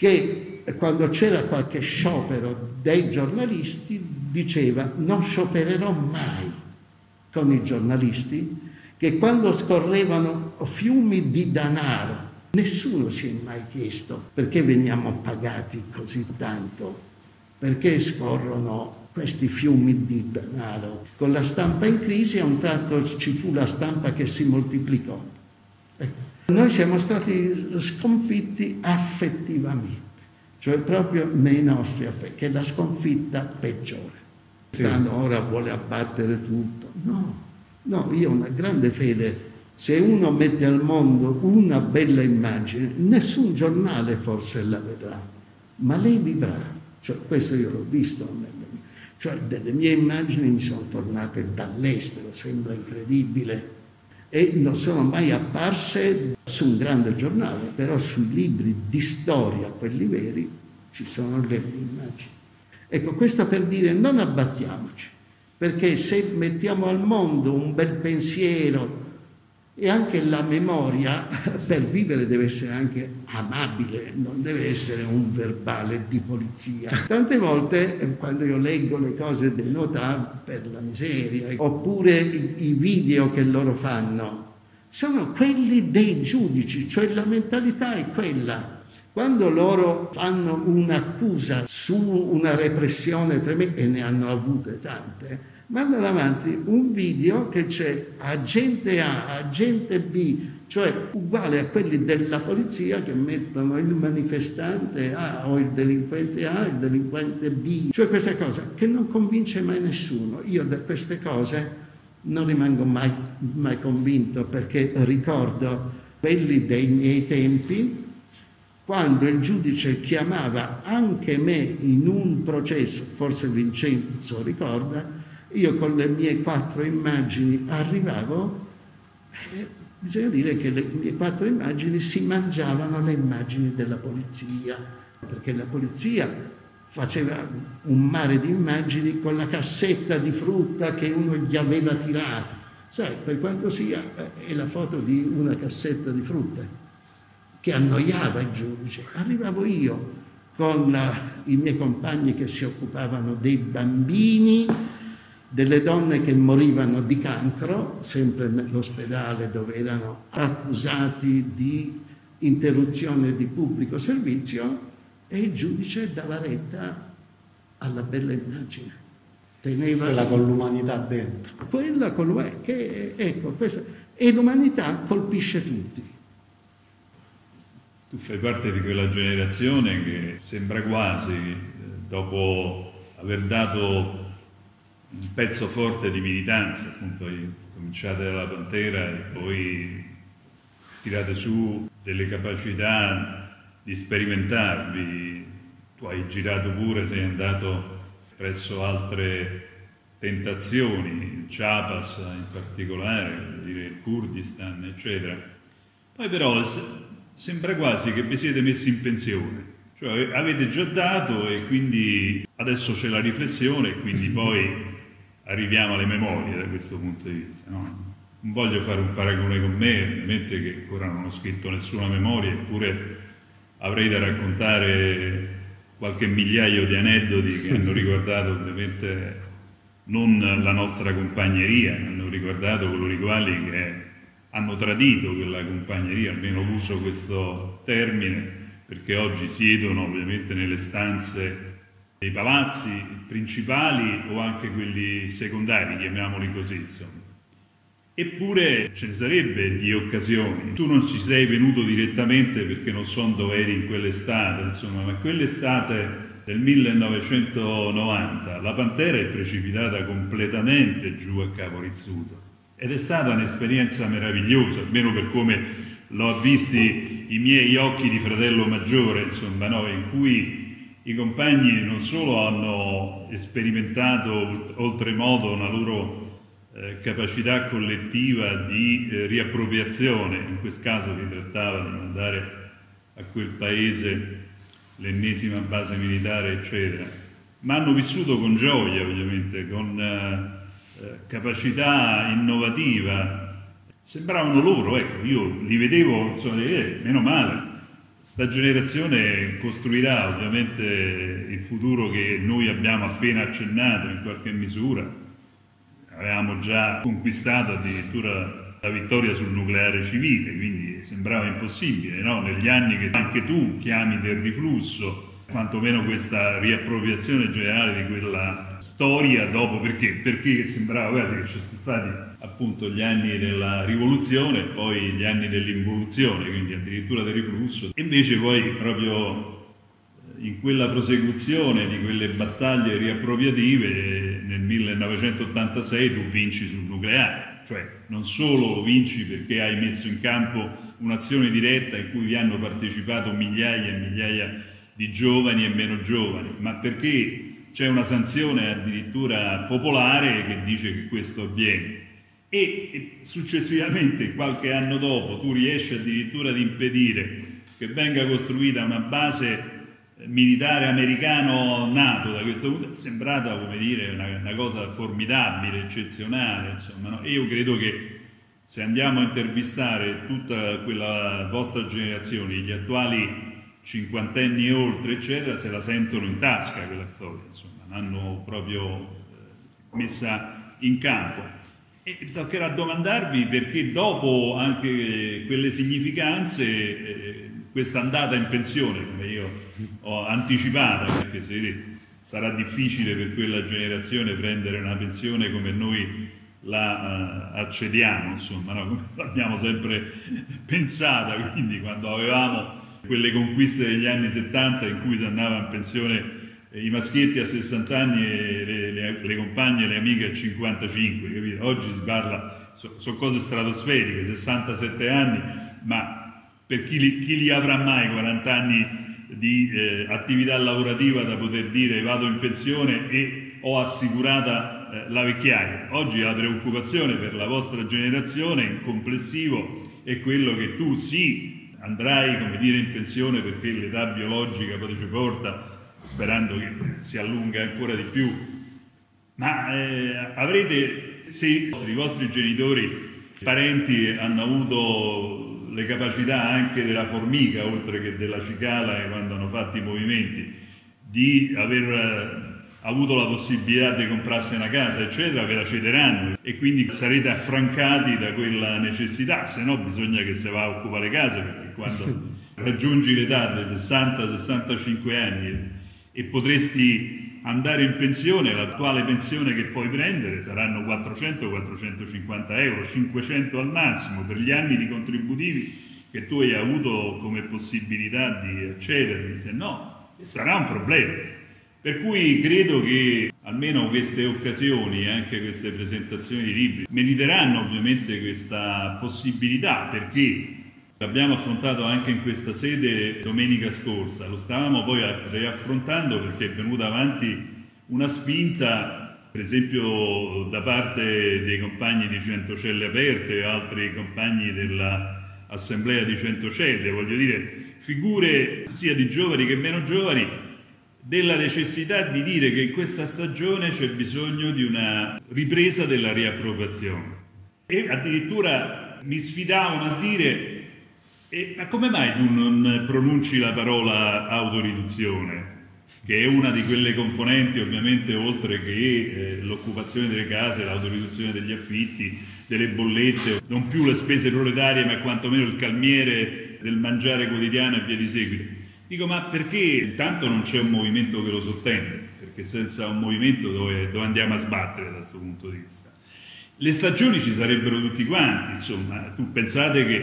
che quando c'era qualche sciopero dei giornalisti diceva non sciopererò mai con i giornalisti, che quando scorrevano fiumi di denaro nessuno si è mai chiesto perché veniamo pagati così tanto, perché scorrono questi fiumi di denaro. Con la stampa in crisi a un tratto ci fu la stampa che si moltiplicò. Ecco. Noi siamo stati sconfitti affettivamente, cioè proprio nei nostri affetti, che è la sconfitta peggiore. Sì. Ora vuole abbattere tutto. No, no, io ho una grande fede. Se uno mette al mondo una bella immagine, nessun giornale forse la vedrà, ma lei vivrà. Cioè, questo io l'ho visto. Cioè, delle mie immagini mi sono tornate dall'estero, sembra incredibile. E non sono mai apparse su un grande giornale, però sui libri di storia, quelli veri, ci sono le mie immagini. Ecco, questo per dire non abbattiamoci, perché se mettiamo al mondo un bel pensiero e anche la memoria, per vivere deve essere anche amabile, non deve essere un verbale di polizia. Tante volte quando io leggo le cose dei notà, per la miseria, oppure i video che loro fanno, sono quelli dei giudici, cioè la mentalità è quella. Quando loro fanno un'accusa su una repressione tremenda, e ne hanno avute tante, mandano avanti un video che c'è agente A, agente B, cioè uguale a quelli della polizia che mettono il manifestante A o il delinquente A, il delinquente B, cioè questa cosa che non convince mai nessuno. Io da queste cose non rimango mai, mai convinto, perché ricordo quelli dei miei tempi, quando il giudice chiamava anche me in un processo, forse Vincenzo ricorda, io con le mie quattro immagini arrivavo, eh, bisogna dire che le mie quattro immagini si mangiavano le immagini della polizia, perché la polizia faceva un mare di immagini con la cassetta di frutta che uno gli aveva tirato. Sai, per quanto sia, eh, è la foto di una cassetta di frutta che annoiava il giudice. Arrivavo io con i miei compagni che si occupavano dei bambini, delle donne che morivano di cancro, sempre nell'ospedale dove erano accusati di interruzione di pubblico servizio, e il giudice dava retta alla bella immagine. Teneva quella con l'umanità dentro. Quella con l'umanità, che ecco, questa, e l'umanità colpisce tutti. Tu fai parte di quella generazione che sembra quasi, dopo aver dato un pezzo forte di militanza, appunto cominciate dalla Pantera e poi tirate su delle capacità di sperimentarvi. Tu hai girato pure, sei andato presso altre tentazioni, il Chiapas in particolare, dire il Kurdistan, eccetera. Poi però sembra quasi che vi siete messi in pensione, cioè avete già dato e quindi adesso c'è la riflessione e quindi poi arriviamo alle memorie da questo punto di vista. No? Non voglio fare un paragone con me, ovviamente che ancora non ho scritto nessuna memoria, eppure avrei da raccontare qualche migliaio di aneddoti che hanno riguardato ovviamente non la nostra compagneria, hanno riguardato coloro i quali che hanno tradito quella compagneria, almeno uso questo termine, perché oggi siedono ovviamente nelle stanze dei palazzi principali o anche quelli secondari, chiamiamoli così, insomma. Eppure ce ne sarebbe di occasioni. Tu non ci sei venuto direttamente perché non so dove eri in quell'estate, insomma, ma quell'estate del millenovecentonovanta la Pantera è precipitata completamente giù a Capo Rizzuto ed è stata un'esperienza meravigliosa, almeno per come l'ho visti i miei occhi di fratello maggiore, insomma, no? In cui i compagni non solo hanno sperimentato oltremodo una loro eh, capacità collettiva di eh, riappropriazione, in questo caso si trattava di mandare a quel paese l'ennesima base militare, eccetera, ma hanno vissuto con gioia, ovviamente, con eh, capacità innovativa. Sembravano loro, ecco, io li vedevo, insomma, eh, meno male. Sta generazione costruirà ovviamente il futuro che noi abbiamo appena accennato in qualche misura. Avevamo già conquistato addirittura la vittoria sul nucleare civile, quindi sembrava impossibile, no? Negli anni che anche tu chiami del riflusso, quantomeno questa riappropriazione generale di quella storia dopo, perché? Perché sembrava quasi che ci sono stati appunto gli anni della rivoluzione e poi gli anni dell'involuzione, quindi addirittura del riflusso. E invece poi proprio in quella prosecuzione di quelle battaglie riappropriative nel millenovecentottantasei tu vinci sul nucleare, cioè non solo lo vinci perché hai messo in campo un'azione diretta in cui vi hanno partecipato migliaia e migliaia di giovani e meno giovani, ma perché c'è una sanzione addirittura popolare che dice che questo avviene. E successivamente, qualche anno dopo, tu riesci addirittura ad impedire che venga costruita una base militare americano-NATO. Da questo punto è sembrata, come dire, una, una cosa formidabile, eccezionale, insomma, no? E io credo che se andiamo a intervistare tutta quella vostra generazione, gli attuali cinquantenni e oltre, eccetera, se la sentono in tasca quella storia, insomma, l'hanno proprio messa in campo. E toccherà domandarvi perché dopo anche quelle significanze eh, questa andata in pensione, come io ho anticipato, perché se sarà difficile per quella generazione prendere una pensione come noi la uh, accediamo, insomma, no? Come l'abbiamo sempre pensata, quindi quando avevamo quelle conquiste degli anni settanta in cui si andava in pensione eh, i maschietti a sessanta anni e le, le, le compagne e le amiche a cinquantacinque, capito? Oggi si parla, sono so cose stratosferiche, sessantasette anni, ma per chi li, chi li avrà mai quaranta anni di eh, attività lavorativa da poter dire vado in pensione e ho assicurata eh, la vecchiaia? Oggi la preoccupazione per la vostra generazione in complessivo è quello che tu sì andrai, come dire, in pensione perché l'età biologica poi ci porta, sperando che si allunga ancora di più, ma eh, avrete, se i vostri, i vostri genitori, parenti hanno avuto le capacità anche della formica, oltre che della cicala, quando hanno fatto i movimenti, di aver avuto la possibilità di comprarsi una casa, eccetera, ve la cederanno e quindi sarete affrancati da quella necessità, se no bisogna che si va a occupare case, perché quando raggiungi l'età dei sessanta sessantacinque anni e potresti andare in pensione, l'attuale pensione che puoi prendere saranno quattrocento quattrocentocinquanta euro, cinquecento al massimo per gli anni di contributivi che tu hai avuto come possibilità di accedervi, se no sarà un problema. Per cui credo che almeno queste occasioni, anche queste presentazioni di libri, meriteranno ovviamente questa possibilità, perché l'abbiamo affrontato anche in questa sede domenica scorsa, lo stavamo poi riaffrontando perché è venuta avanti una spinta, per esempio da parte dei compagni di Centocelle Aperte e altri compagni dell'Assemblea di Centocelle, voglio dire, figure sia di giovani che meno giovani, della necessità di dire che in questa stagione c'è bisogno di una ripresa della riappropriazione. E addirittura mi sfidavano a dire: eh, ma come mai tu non pronunci la parola autoriduzione, che è una di quelle componenti, ovviamente, oltre che eh, l'occupazione delle case, l'autoriduzione degli affitti, delle bollette, non più le spese proletarie, ma quantomeno il calmiere del mangiare quotidiano e via di seguito. Dico, ma perché intanto non c'è un movimento che lo sottende? Perché senza un movimento dove, dove andiamo a sbattere da questo punto di vista? Le stagioni ci sarebbero tutti quanti, insomma, tu pensate che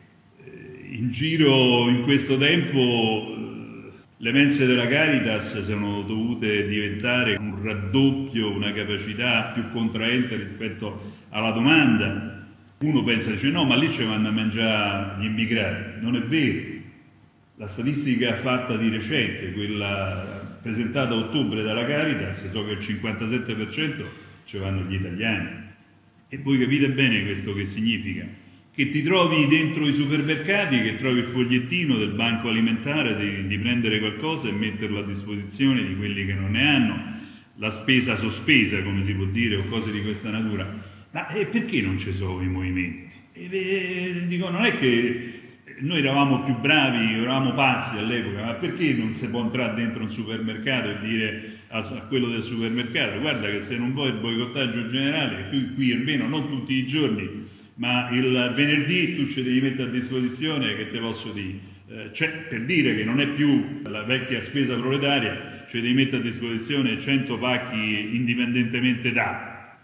eh, in giro in questo tempo eh, le mense della Caritas sono dovute diventare un raddoppio, una capacità più contraente rispetto alla domanda. Uno pensa, dice no, ma lì ci vanno a mangiare gli immigrati. Non è vero. La statistica fatta di recente, quella presentata a ottobre dalla Caritas, so che il cinquantasette per cento ci vanno gli italiani. E voi capite bene questo che significa? Che ti trovi dentro i supermercati, che trovi il fogliettino del banco alimentare di, di prendere qualcosa e metterlo a disposizione di quelli che non ne hanno, la spesa sospesa, come si può dire, o cose di questa natura. Ma e perché non ci sono i movimenti? E, e, dico, non è che noi eravamo più bravi, eravamo pazzi all'epoca, ma perché non si può entrare dentro un supermercato e dire a, a quello del supermercato: guarda che se non vuoi il boicottaggio generale, qui, qui almeno non tutti i giorni, ma il venerdì tu ci devi mettere a disposizione, che te posso dire, eh, cioè, per dire che non è più la vecchia spesa proletaria, ci devi mettere a disposizione cento pacchi indipendentemente da.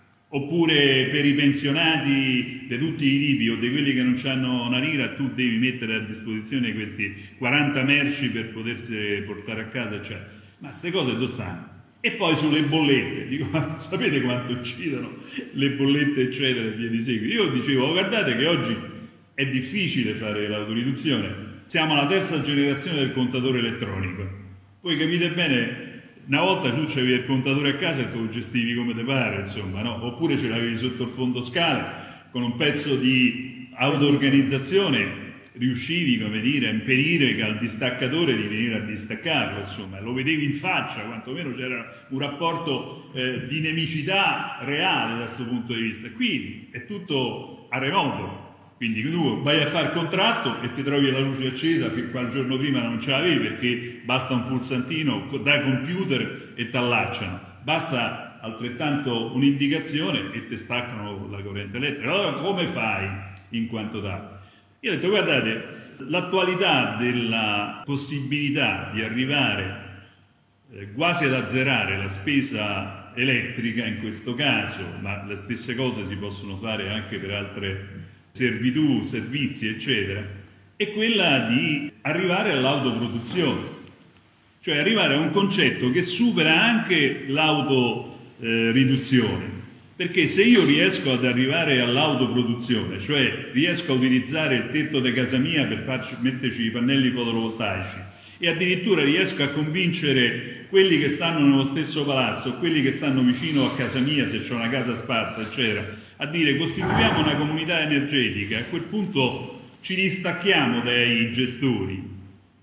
Oppure per i pensionati di tutti i tipi o di quelli che non hanno una lira, tu devi mettere a disposizione questi quaranta merci per potersi portare a casa, eccetera. Ma queste cose dove stanno? E poi sulle bollette, dico, ma sapete quanto incidono le bollette, eccetera, e via di seguito? Io dicevo, guardate che oggi è difficile fare l'autoriduzione, siamo alla terza generazione del contatore elettronico. Voi capite bene, una volta tu c'avevi il contatore a casa e te lo gestivi come te pare, insomma, no? Oppure ce l'avevi sotto il fondoscale, con un pezzo di auto-organizzazione riuscivi, come dire, a impedire che al distaccatore di venire a distaccarlo, insomma, lo vedevi in faccia, quantomeno c'era un rapporto eh, di nemicità reale da questo punto di vista. Qui è tutto a remoto. Quindi tu vai a fare il contratto e ti trovi la luce accesa che qualche giorno prima non ce l'avevi, perché basta un pulsantino da computer e ti allacciano. Basta altrettanto un'indicazione e ti staccano la corrente elettrica. Allora come fai in quanto tale? Io ho detto, guardate, l'attualità della possibilità di arrivare eh, quasi ad azzerare la spesa elettrica in questo caso, ma le stesse cose si possono fare anche per altre servitù, servizi, eccetera, è quella di arrivare all'autoproduzione, cioè arrivare a un concetto che supera anche l'autoriduzione, perché se io riesco ad arrivare all'autoproduzione, cioè riesco a utilizzare il tetto di casa mia per farci, metterci i pannelli fotovoltaici e addirittura riesco a convincere quelli che stanno nello stesso palazzo, quelli che stanno vicino a casa mia, se c'è una casa sparsa, eccetera, a dire costituiamo una comunità energetica, a quel punto ci distacchiamo dai gestori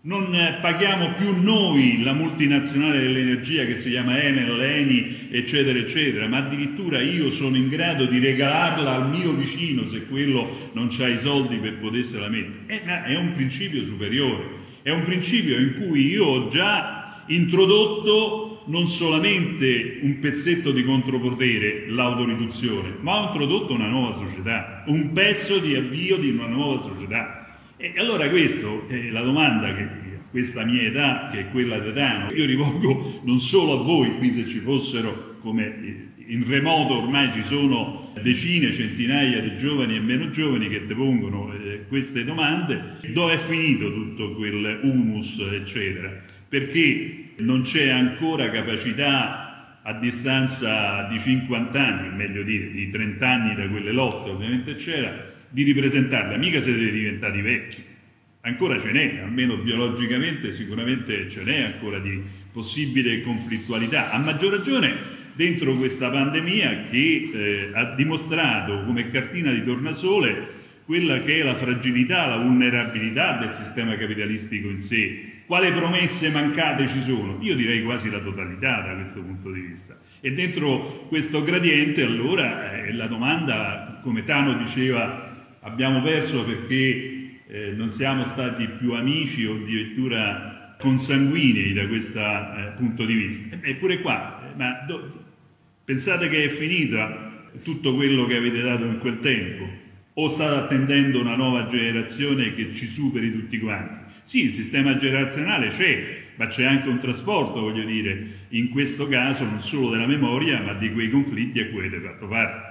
Non paghiamo più noi la multinazionale dell'energia che si chiama Enel, Eni, eccetera, eccetera, ma addirittura io sono in grado di regalarla al mio vicino se quello non ha i soldi per potersela mettere. Eh, ma è un principio superiore, è un principio in cui io ho già introdotto non solamente un pezzetto di contropotere, l'autoriduzione, ma ho introdotto una nuova società, un pezzo di avvio di una nuova società. E allora questo è la domanda che a questa mia età, che è quella di età, io rivolgo non solo a voi, qui se ci fossero, come in remoto ormai ci sono decine, centinaia di giovani e meno giovani che ti pongono eh, queste domande, dove è finito tutto quel humus, eccetera? Perché non c'è ancora capacità a distanza di cinquanta anni, meglio dire, di trenta anni da quelle lotte, ovviamente c'era, di ripresentarla, mica siete diventati vecchi, ancora ce n'è, almeno biologicamente sicuramente ce n'è ancora di possibile conflittualità, a maggior ragione dentro questa pandemia che eh, ha dimostrato come cartina di tornasole quella che è la fragilità, la vulnerabilità del sistema capitalistico in sé. Quali promesse mancate ci sono? Io direi quasi la totalità da questo punto di vista. E dentro questo gradiente allora eh, la domanda, come Tano diceva, abbiamo perso perché eh, non siamo stati più amici o addirittura consanguinei da questo eh, punto di vista. Eppure qua, eh, ma do, pensate che è finita tutto quello che avete dato in quel tempo? O state attendendo una nuova generazione che ci superi tutti quanti? Sì, il sistema generazionale c'è, ma c'è anche un trasporto, voglio dire, in questo caso non solo della memoria, ma di quei conflitti a cui avete fatto parte.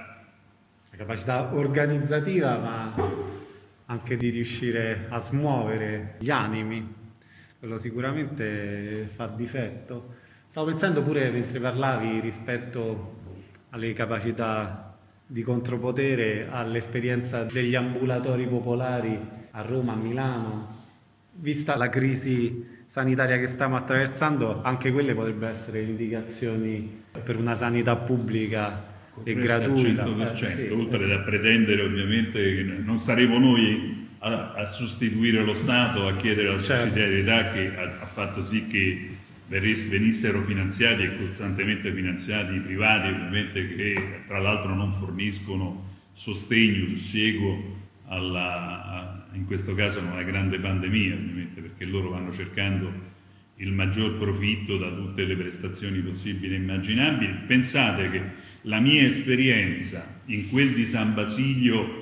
La capacità organizzativa, ma anche di riuscire a smuovere gli animi, quello sicuramente fa difetto. Stavo pensando pure mentre parlavi rispetto alle capacità di contropotere, all'esperienza degli ambulatori popolari a Roma, a Milano. Vista la crisi sanitaria che stiamo attraversando, anche quelle potrebbero essere indicazioni per una sanità pubblica e gratuita. Al cento per cento, eh, sì, oltre eh, da pretendere ovviamente che non saremo noi a, a sostituire lo Stato, a chiedere la certo. sussidiarietà che ha, ha fatto sì che venissero finanziati e costantemente finanziati i privati, ovviamente, che tra l'altro non forniscono sostegno, sussiego alla, a, in questo caso a una grande pandemia, ovviamente, perché loro vanno cercando il maggior profitto da tutte le prestazioni possibili e immaginabili. Pensate che la mia esperienza in quel di San Basilio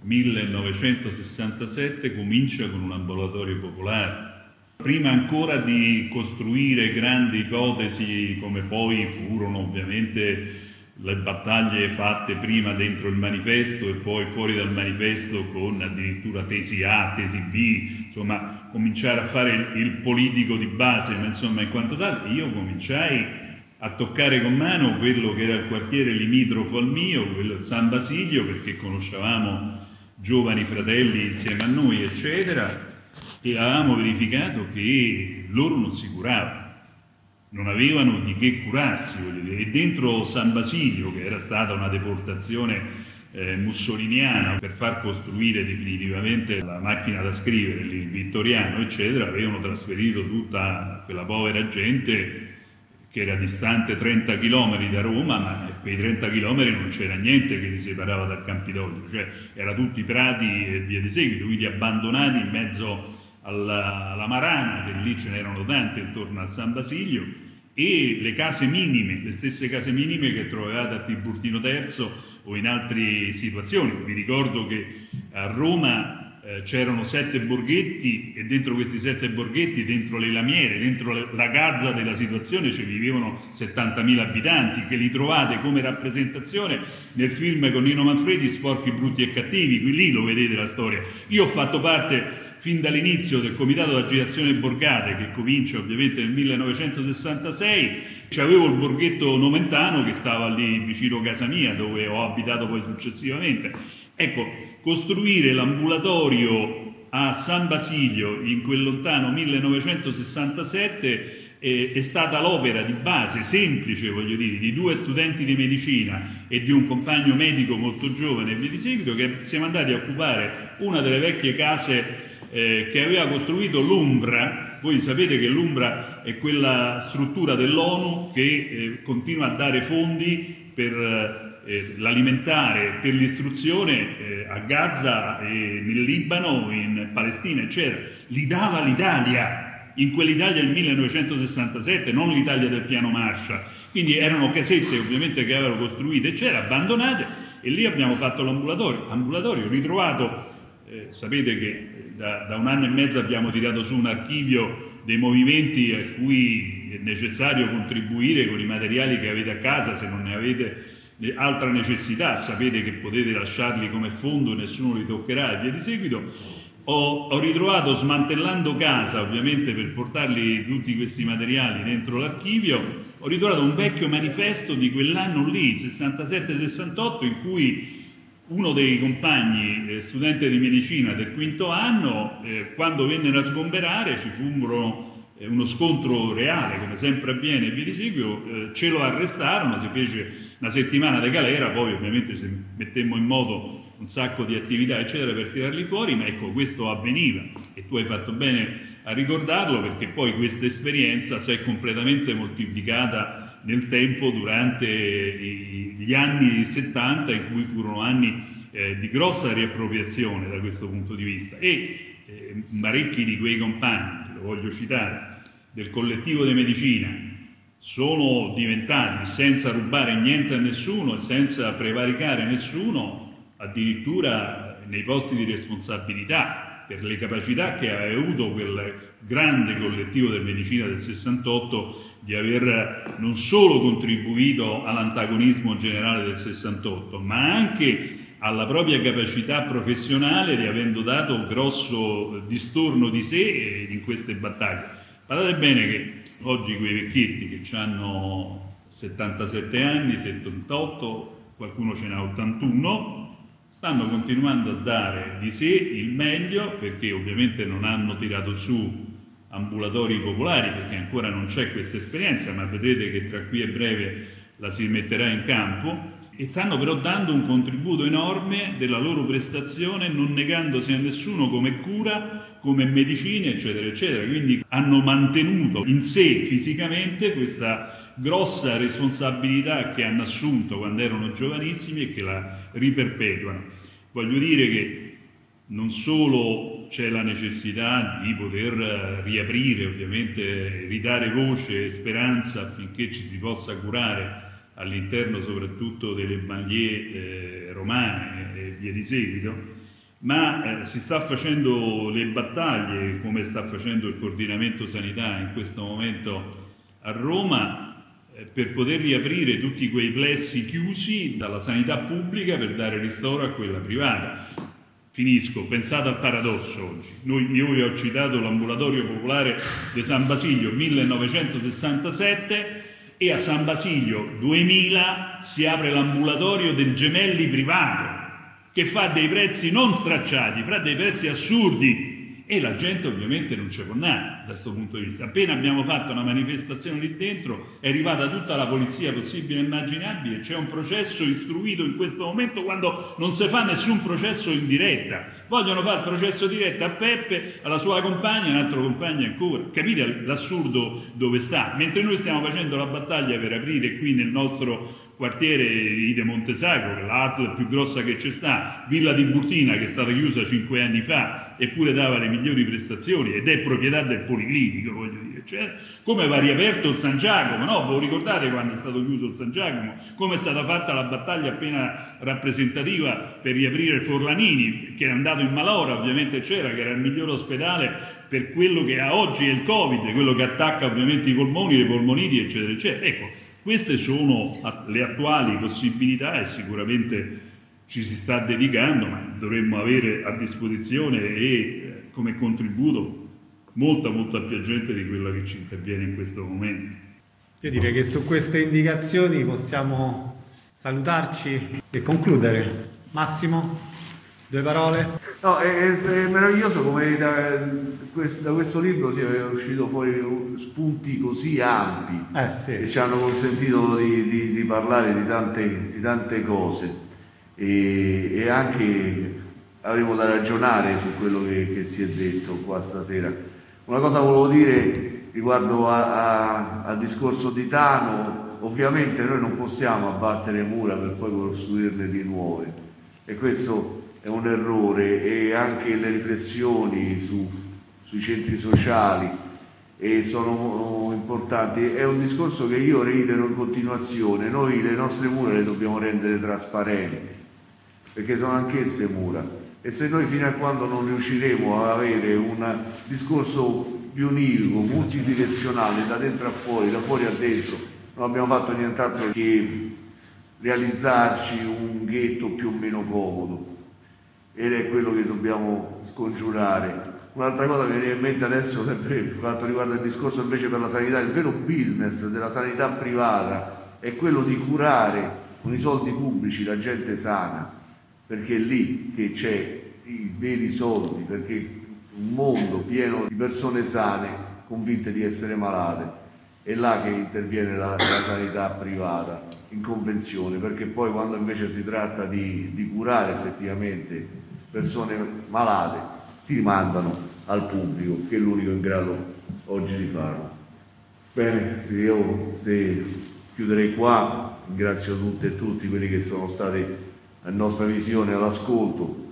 millenovecentosessantasette comincia con un ambulatorio popolare. Prima ancora di costruire grandi ipotesi come poi furono ovviamente le battaglie fatte prima dentro il manifesto e poi fuori dal manifesto con addirittura tesi A, tesi B, insomma cominciare a fare il, il politico di base, ma insomma in quanto tale io cominciai a toccare con mano quello che era il quartiere limitrofo al mio, quello San Basilio, perché conoscevamo giovani fratelli insieme a noi, eccetera, e avevamo verificato che loro non si curavano, non avevano di che curarsi, voglio dire. E dentro San Basilio, che era stata una deportazione eh, mussoliniana per far costruire definitivamente la macchina da scrivere, il vittoriano, eccetera, avevano trasferito tutta quella povera gente che era distante trenta chilometri da Roma, ma quei trenta chilometri non c'era niente che li separava dal Campidoglio, cioè era tutti prati e via di seguito, quindi abbandonati in mezzo alla, alla Marana, che lì ce n'erano tante intorno a San Basilio, e le case minime, le stesse case minime che trovavate a Tiburtino terzo o in altre situazioni. Vi ricordo che a Roma Eh, c'erano sette borghetti e dentro questi sette borghetti, dentro le lamiere, dentro le, la gazza della situazione ci vivevano settantamila abitanti, che li trovate come rappresentazione nel film con Nino Manfredi, Sporchi, brutti e cattivi. Qui lì lo vedete la storia. Io ho fatto parte fin dall'inizio del comitato d'agitazione borgate, che comincia ovviamente nel millenovecentosessantasei. C'avevo il borghetto Noventano che stava lì vicino a casa mia, dove ho abitato poi successivamente. Ecco, costruire l'ambulatorio a San Basilio in quel lontano millenovecentosessantasette è, è stata l'opera di base semplice, voglio dire, di due studenti di medicina e di un compagno medico molto giovane e via di seguito, che siamo andati a occupare una delle vecchie case eh, che aveva costruito l'Umbra. Voi sapete che l'Umbra è quella struttura dell'ONU che eh, continua a dare fondi per eh, l'alimentare, per l'istruzione eh, a Gaza, e nel Libano, in Palestina, eccetera. Li dava l'Italia, in quell'Italia del millenovecentosessantasette, non l'Italia del piano Marshall. Quindi erano casette ovviamente che avevano costruite, eccetera, abbandonate, e lì abbiamo fatto l'ambulatorio. Ambulatorio ritrovato, eh, sapete che da, da un anno e mezzo abbiamo tirato su un archivio dei movimenti a cui è necessario contribuire con i materiali che avete a casa. Se non ne avete altra necessità, sapete che potete lasciarli come fondo, nessuno li toccherà e via di seguito. Ho, ho ritrovato, smantellando casa ovviamente per portarli tutti questi materiali dentro l'archivio, ho ritrovato un vecchio manifesto di quell'anno lì, sessantasette sessantotto, in cui uno dei compagni, eh, studente di medicina del quinto anno, eh, quando vennero a sgomberare ci furono eh, uno scontro reale, come sempre avviene e via di seguito, eh, ce lo arrestarono, si fece una settimana di galera, poi ovviamente se mettemmo in moto un sacco di attività eccetera per tirarli fuori, ma ecco, questo avveniva e tu hai fatto bene a ricordarlo, perché poi questa esperienza si è completamente moltiplicata nel tempo durante gli anni settanta, in cui furono anni eh, di grossa riappropriazione da questo punto di vista, e eh, parecchi di quei compagni, lo voglio citare, del collettivo di medicina, sono diventati, senza rubare niente a nessuno e senza prevaricare nessuno, addirittura nei posti di responsabilità, per le capacità che aveva avuto quel grande collettivo del medicina del sessantotto di aver non solo contribuito all'antagonismo generale del sessantotto, ma anche alla propria capacità professionale, di avendo dato un grosso distorno di sé in queste battaglie. Guardate bene che oggi quei vecchietti che hanno settantasette anni, settantotto, qualcuno ce n'ha ottantuno, stanno continuando a dare di sé il meglio, perché ovviamente non hanno tirato su ambulatori popolari, perché ancora non c'è questa esperienza, ma vedrete che tra qui e breve la si metterà in campo, e stanno però dando un contributo enorme della loro prestazione, non negandosi a nessuno come cura, come medicina, eccetera, eccetera. Quindi hanno mantenuto in sé fisicamente questa grossa responsabilità che hanno assunto quando erano giovanissimi e che la riperpetuano. Voglio dire che non solo c'è la necessità di poter riaprire, ovviamente ridare voce e speranza affinché ci si possa curare all'interno soprattutto delle banlieue eh, romane e via di seguito, ma eh, si sta facendo le battaglie, come sta facendo il coordinamento sanità in questo momento a Roma, per poter riaprire tutti quei plessi chiusi dalla sanità pubblica per dare ristoro a quella privata. Finisco, pensate al paradosso oggi. Noi, io vi ho citato l'ambulatorio popolare di San Basilio millenovecentosessantasette, e a San Basilio duemila si apre l'ambulatorio del Gemelli privato, che fa dei prezzi non stracciati, fa dei prezzi assurdi, e la gente ovviamente non ci può andare da questo punto di vista. Appena abbiamo fatto una manifestazione lì dentro, è arrivata tutta la polizia possibile e immaginabile, c'è un processo istruito in questo momento quando non si fa nessun processo in diretta. Vogliono fare il processo diretto a Peppe, alla sua compagna, un altro compagno ancora. Capite l'assurdo dove sta? Mentre noi stiamo facendo la battaglia per aprire qui nel nostro quartiere di Montesacro, che è la A S L più grossa che c'è sta, Villa Tiburtina, che è stata chiusa cinque anni fa, eppure dava le migliori prestazioni ed è proprietà del Policlinico, voglio dire, cioè, come va riaperto il San Giacomo, no? Voi ricordate quando è stato chiuso il San Giacomo? Come è stata fatta la battaglia appena rappresentativa per riaprire il Forlanini, che è andato in malora, ovviamente c'era, che era il miglior ospedale per quello che a oggi è il Covid, quello che attacca ovviamente i polmoni, le polmoniti, eccetera, eccetera. Ecco, queste sono le attuali possibilità e sicuramente ci si sta dedicando, ma dovremmo avere a disposizione e come contributo molta, molta più gente di quella che ci interviene in questo momento. Io direi che su queste indicazioni possiamo salutarci e concludere. Massimo, due parole? No, è, è meraviglioso come da, da questo libro sia uscito fuori spunti così ampi eh, sì. che ci hanno consentito di, di, di parlare di tante, di tante cose e, e anche avremo da ragionare su quello che, che si è detto qua stasera. Una cosa volevo dire riguardo al discorso di Tano. Ovviamente noi non possiamo abbattere mura per poi costruirne di nuove, e questo è un errore, e anche le riflessioni su, sui centri sociali e sono importanti. È un discorso che io reitero in continuazione: noi le nostre mura le dobbiamo rendere trasparenti, perché sono anch'esse mura, e se noi fino a quando non riusciremo ad avere un discorso più univoco, multidirezionale, da dentro a fuori, da fuori a dentro, non abbiamo fatto nient'altro che realizzarci un ghetto più o meno comodo, ed è quello che dobbiamo scongiurare. Un'altra cosa che mi viene in mente adesso, sempre per quanto riguarda il discorso invece per la sanità: il vero business della sanità privata è quello di curare con i soldi pubblici la gente sana, perché è lì che c'è i veri soldi, perché un mondo pieno di persone sane convinte di essere malate, è là che interviene la, la sanità privata in convenzione, perché poi quando invece si tratta di, di curare effettivamente persone malate ti rimandano al pubblico, che è l'unico in grado oggi di farlo. Bene, io se chiuderei qua, ringrazio tutte e tutti quelli che sono stati a nostra visione all'ascolto.